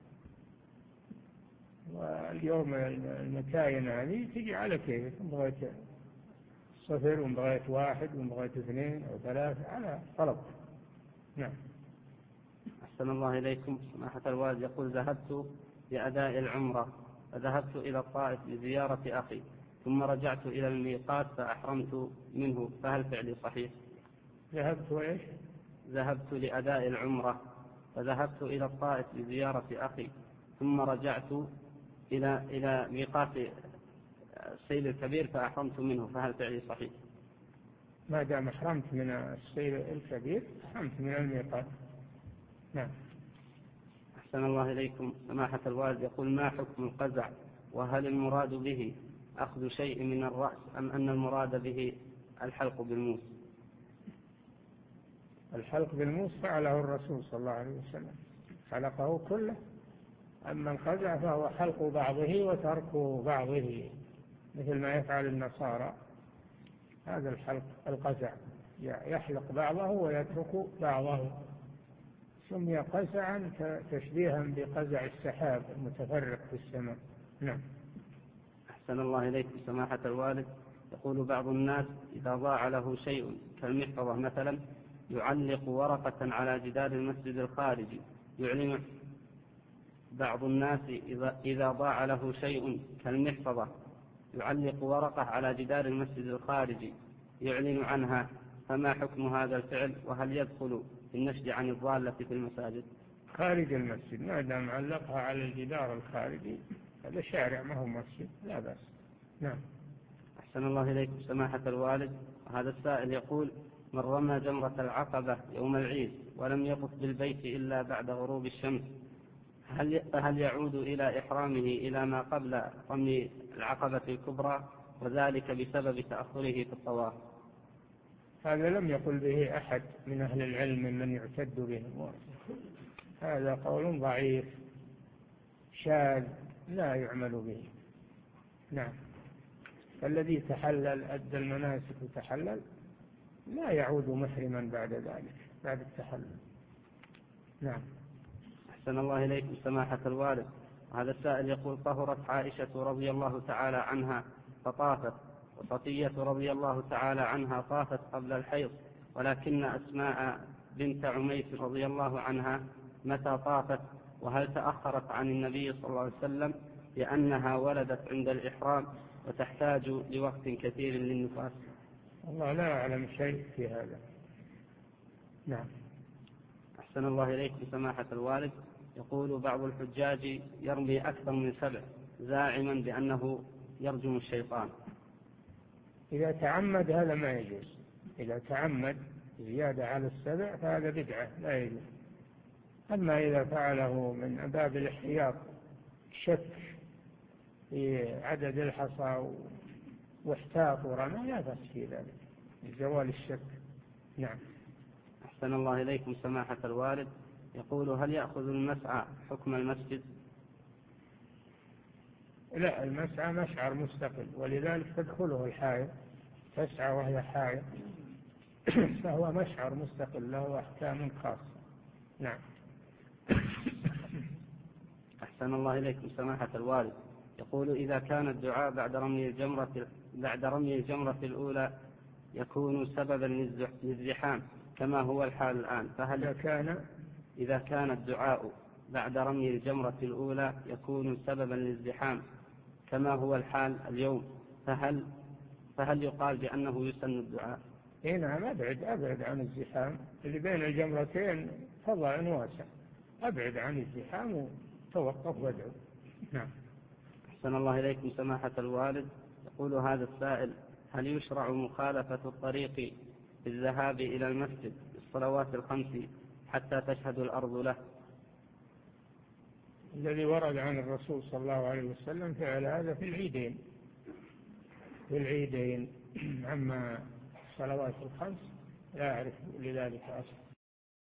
واليوم المكاين هذه تجي على كيفك، بغيت صفر وبغيت واحد وبغيت اثنين أو ثلاثة على طلب. نعم. أحسن الله إليكم سماحة الوالد. يقول: ذهبت لأداء العمرة فذهبت إلى الطائف لزيارة أخي، ثم رجعت إلى الميقات فأحرمت منه، فهل فعلي صحيح؟ ذهبت وإيش؟ ذهبت لأداء العمرة فذهبت إلى الطائف لزيارة أخي، ثم رجعت إلى إلى ميقات السيل الكبير فأحرمت منه، فهل فعلي صحيح؟ ما دام أحرمت من السيل الكبير أحرمت من الميقات. نعم. أحسن الله إليكم سماحة الوالد. يقول: ما حكم القزع وهل المراد به أخذ شيء من الرأس أم أن المراد به الحلق بالموس؟ الحلق بالموس فعله الرسول صلى الله عليه وسلم، حلقه كله. أما القزع فهو حلق بعضه وترك بعضه مثل ما يفعل النصارى. هذا الحلق القزع، يحلق بعضه ويترك بعضه، سمي قزعا تشبيها بقزع السحاب المتفرق في السماء. نعم. أحسن الله إليكم سماحة الوالد. يقول بعض الناس إذا ضاع له شيء كالمحفظة مثلا يعلق ورقة على جدار المسجد الخارجي يعلن بعض الناس إذا, إذا ضاع له شيء كالمحفظة يعلق ورقة على جدار المسجد الخارجي يعلن عنها، فما حكم هذا الفعل؟ وهل يدخل في النشد عن الضالة في المساجد؟ خارج المسجد ما دام علقها على الجدار الخارجي هذا شارع ما هو مسجد، لا بأس. نعم. أحسن الله إليكم سماحة الوالد. هذا السائل يقول من رمى جمرة العقبة يوم العيد ولم يطف بالبيت إلا بعد غروب الشمس هل هل يعود إلى إحرامه إلى ما قبل رمي العقبة الكبرى، وذلك بسبب تأخره في الطواف؟ هذا لم يقل به أحد من أهل العلم من يعتد به، هذا قول ضعيف شاذ لا يعمل به. نعم. فالذي تحلل أدى المناسك وتحلل لا يعود محرما بعد ذلك بعد التحلل. نعم. أحسن الله إليكم سماحة الوالد. هذا السائل يقول طهرت عائشة رضي الله تعالى عنها فطافت، وصفية رضي الله تعالى عنها طافت قبل الحيض، ولكن أسماء بنت عميس رضي الله عنها متى طافت؟ وهل تأخرت عن النبي صلى الله عليه وسلم لأنها ولدت عند الإحرام وتحتاج لوقت كثير للنفاس؟ الله لا أعلم شيء في هذا. نعم. أحسن الله إليكم سماحة الوالد. يقول بعض الحجاج يرمي أكثر من سبع زاعما بأنه يرجم الشيطان. إذا تعمد هذا ما يجوز، إذا تعمد زيادة على السبع فهذا بدعة لا يجوز. أما إذا فعله من باب الاحتياط شك في عدد الحصى واحتاط ورمى لا بأس في ذلك لزوال الشك. نعم. أحسن الله إليكم سماحة الوالد. يقول هل يأخذ المسعى حكم المسجد؟ لا، المسعى مشعر مستقل، ولذلك تدخله الحائض تسعى وهي حائض فهو مشعر مستقل له أحكام خاصة. نعم. أحسن الله إليكم سماحة الوالد. يقول إذا كان الدعاء بعد رمي الجمرة بعد رمي الجمرة الأولى يكون سببا للزحام كما هو الحال الآن، فهل إذا كان إذا كان الدعاء بعد رمي الجمرة الأولى يكون سببا للزحام كما هو الحال اليوم، فهل فهل يقال بأنه يسن الدعاء؟ إيه نعم، أبعد أبعد عن الزحام اللي بين الجمرتين فضاء واسع، أبعد عن الزحام وتوقف وادعو. نعم. أحسن الله إليكم سماحة الوالد. يقول هذا السائل هل يشرع مخالفة الطريق بالذهاب إلى المسجد الصلوات الخمس حتى تشهد الأرض له؟ الذي ورد عن الرسول صلى الله عليه وسلم فعل هذا في العيدين في العيدين أما الصلوات الخمس لا أعرف لذلك أصلا.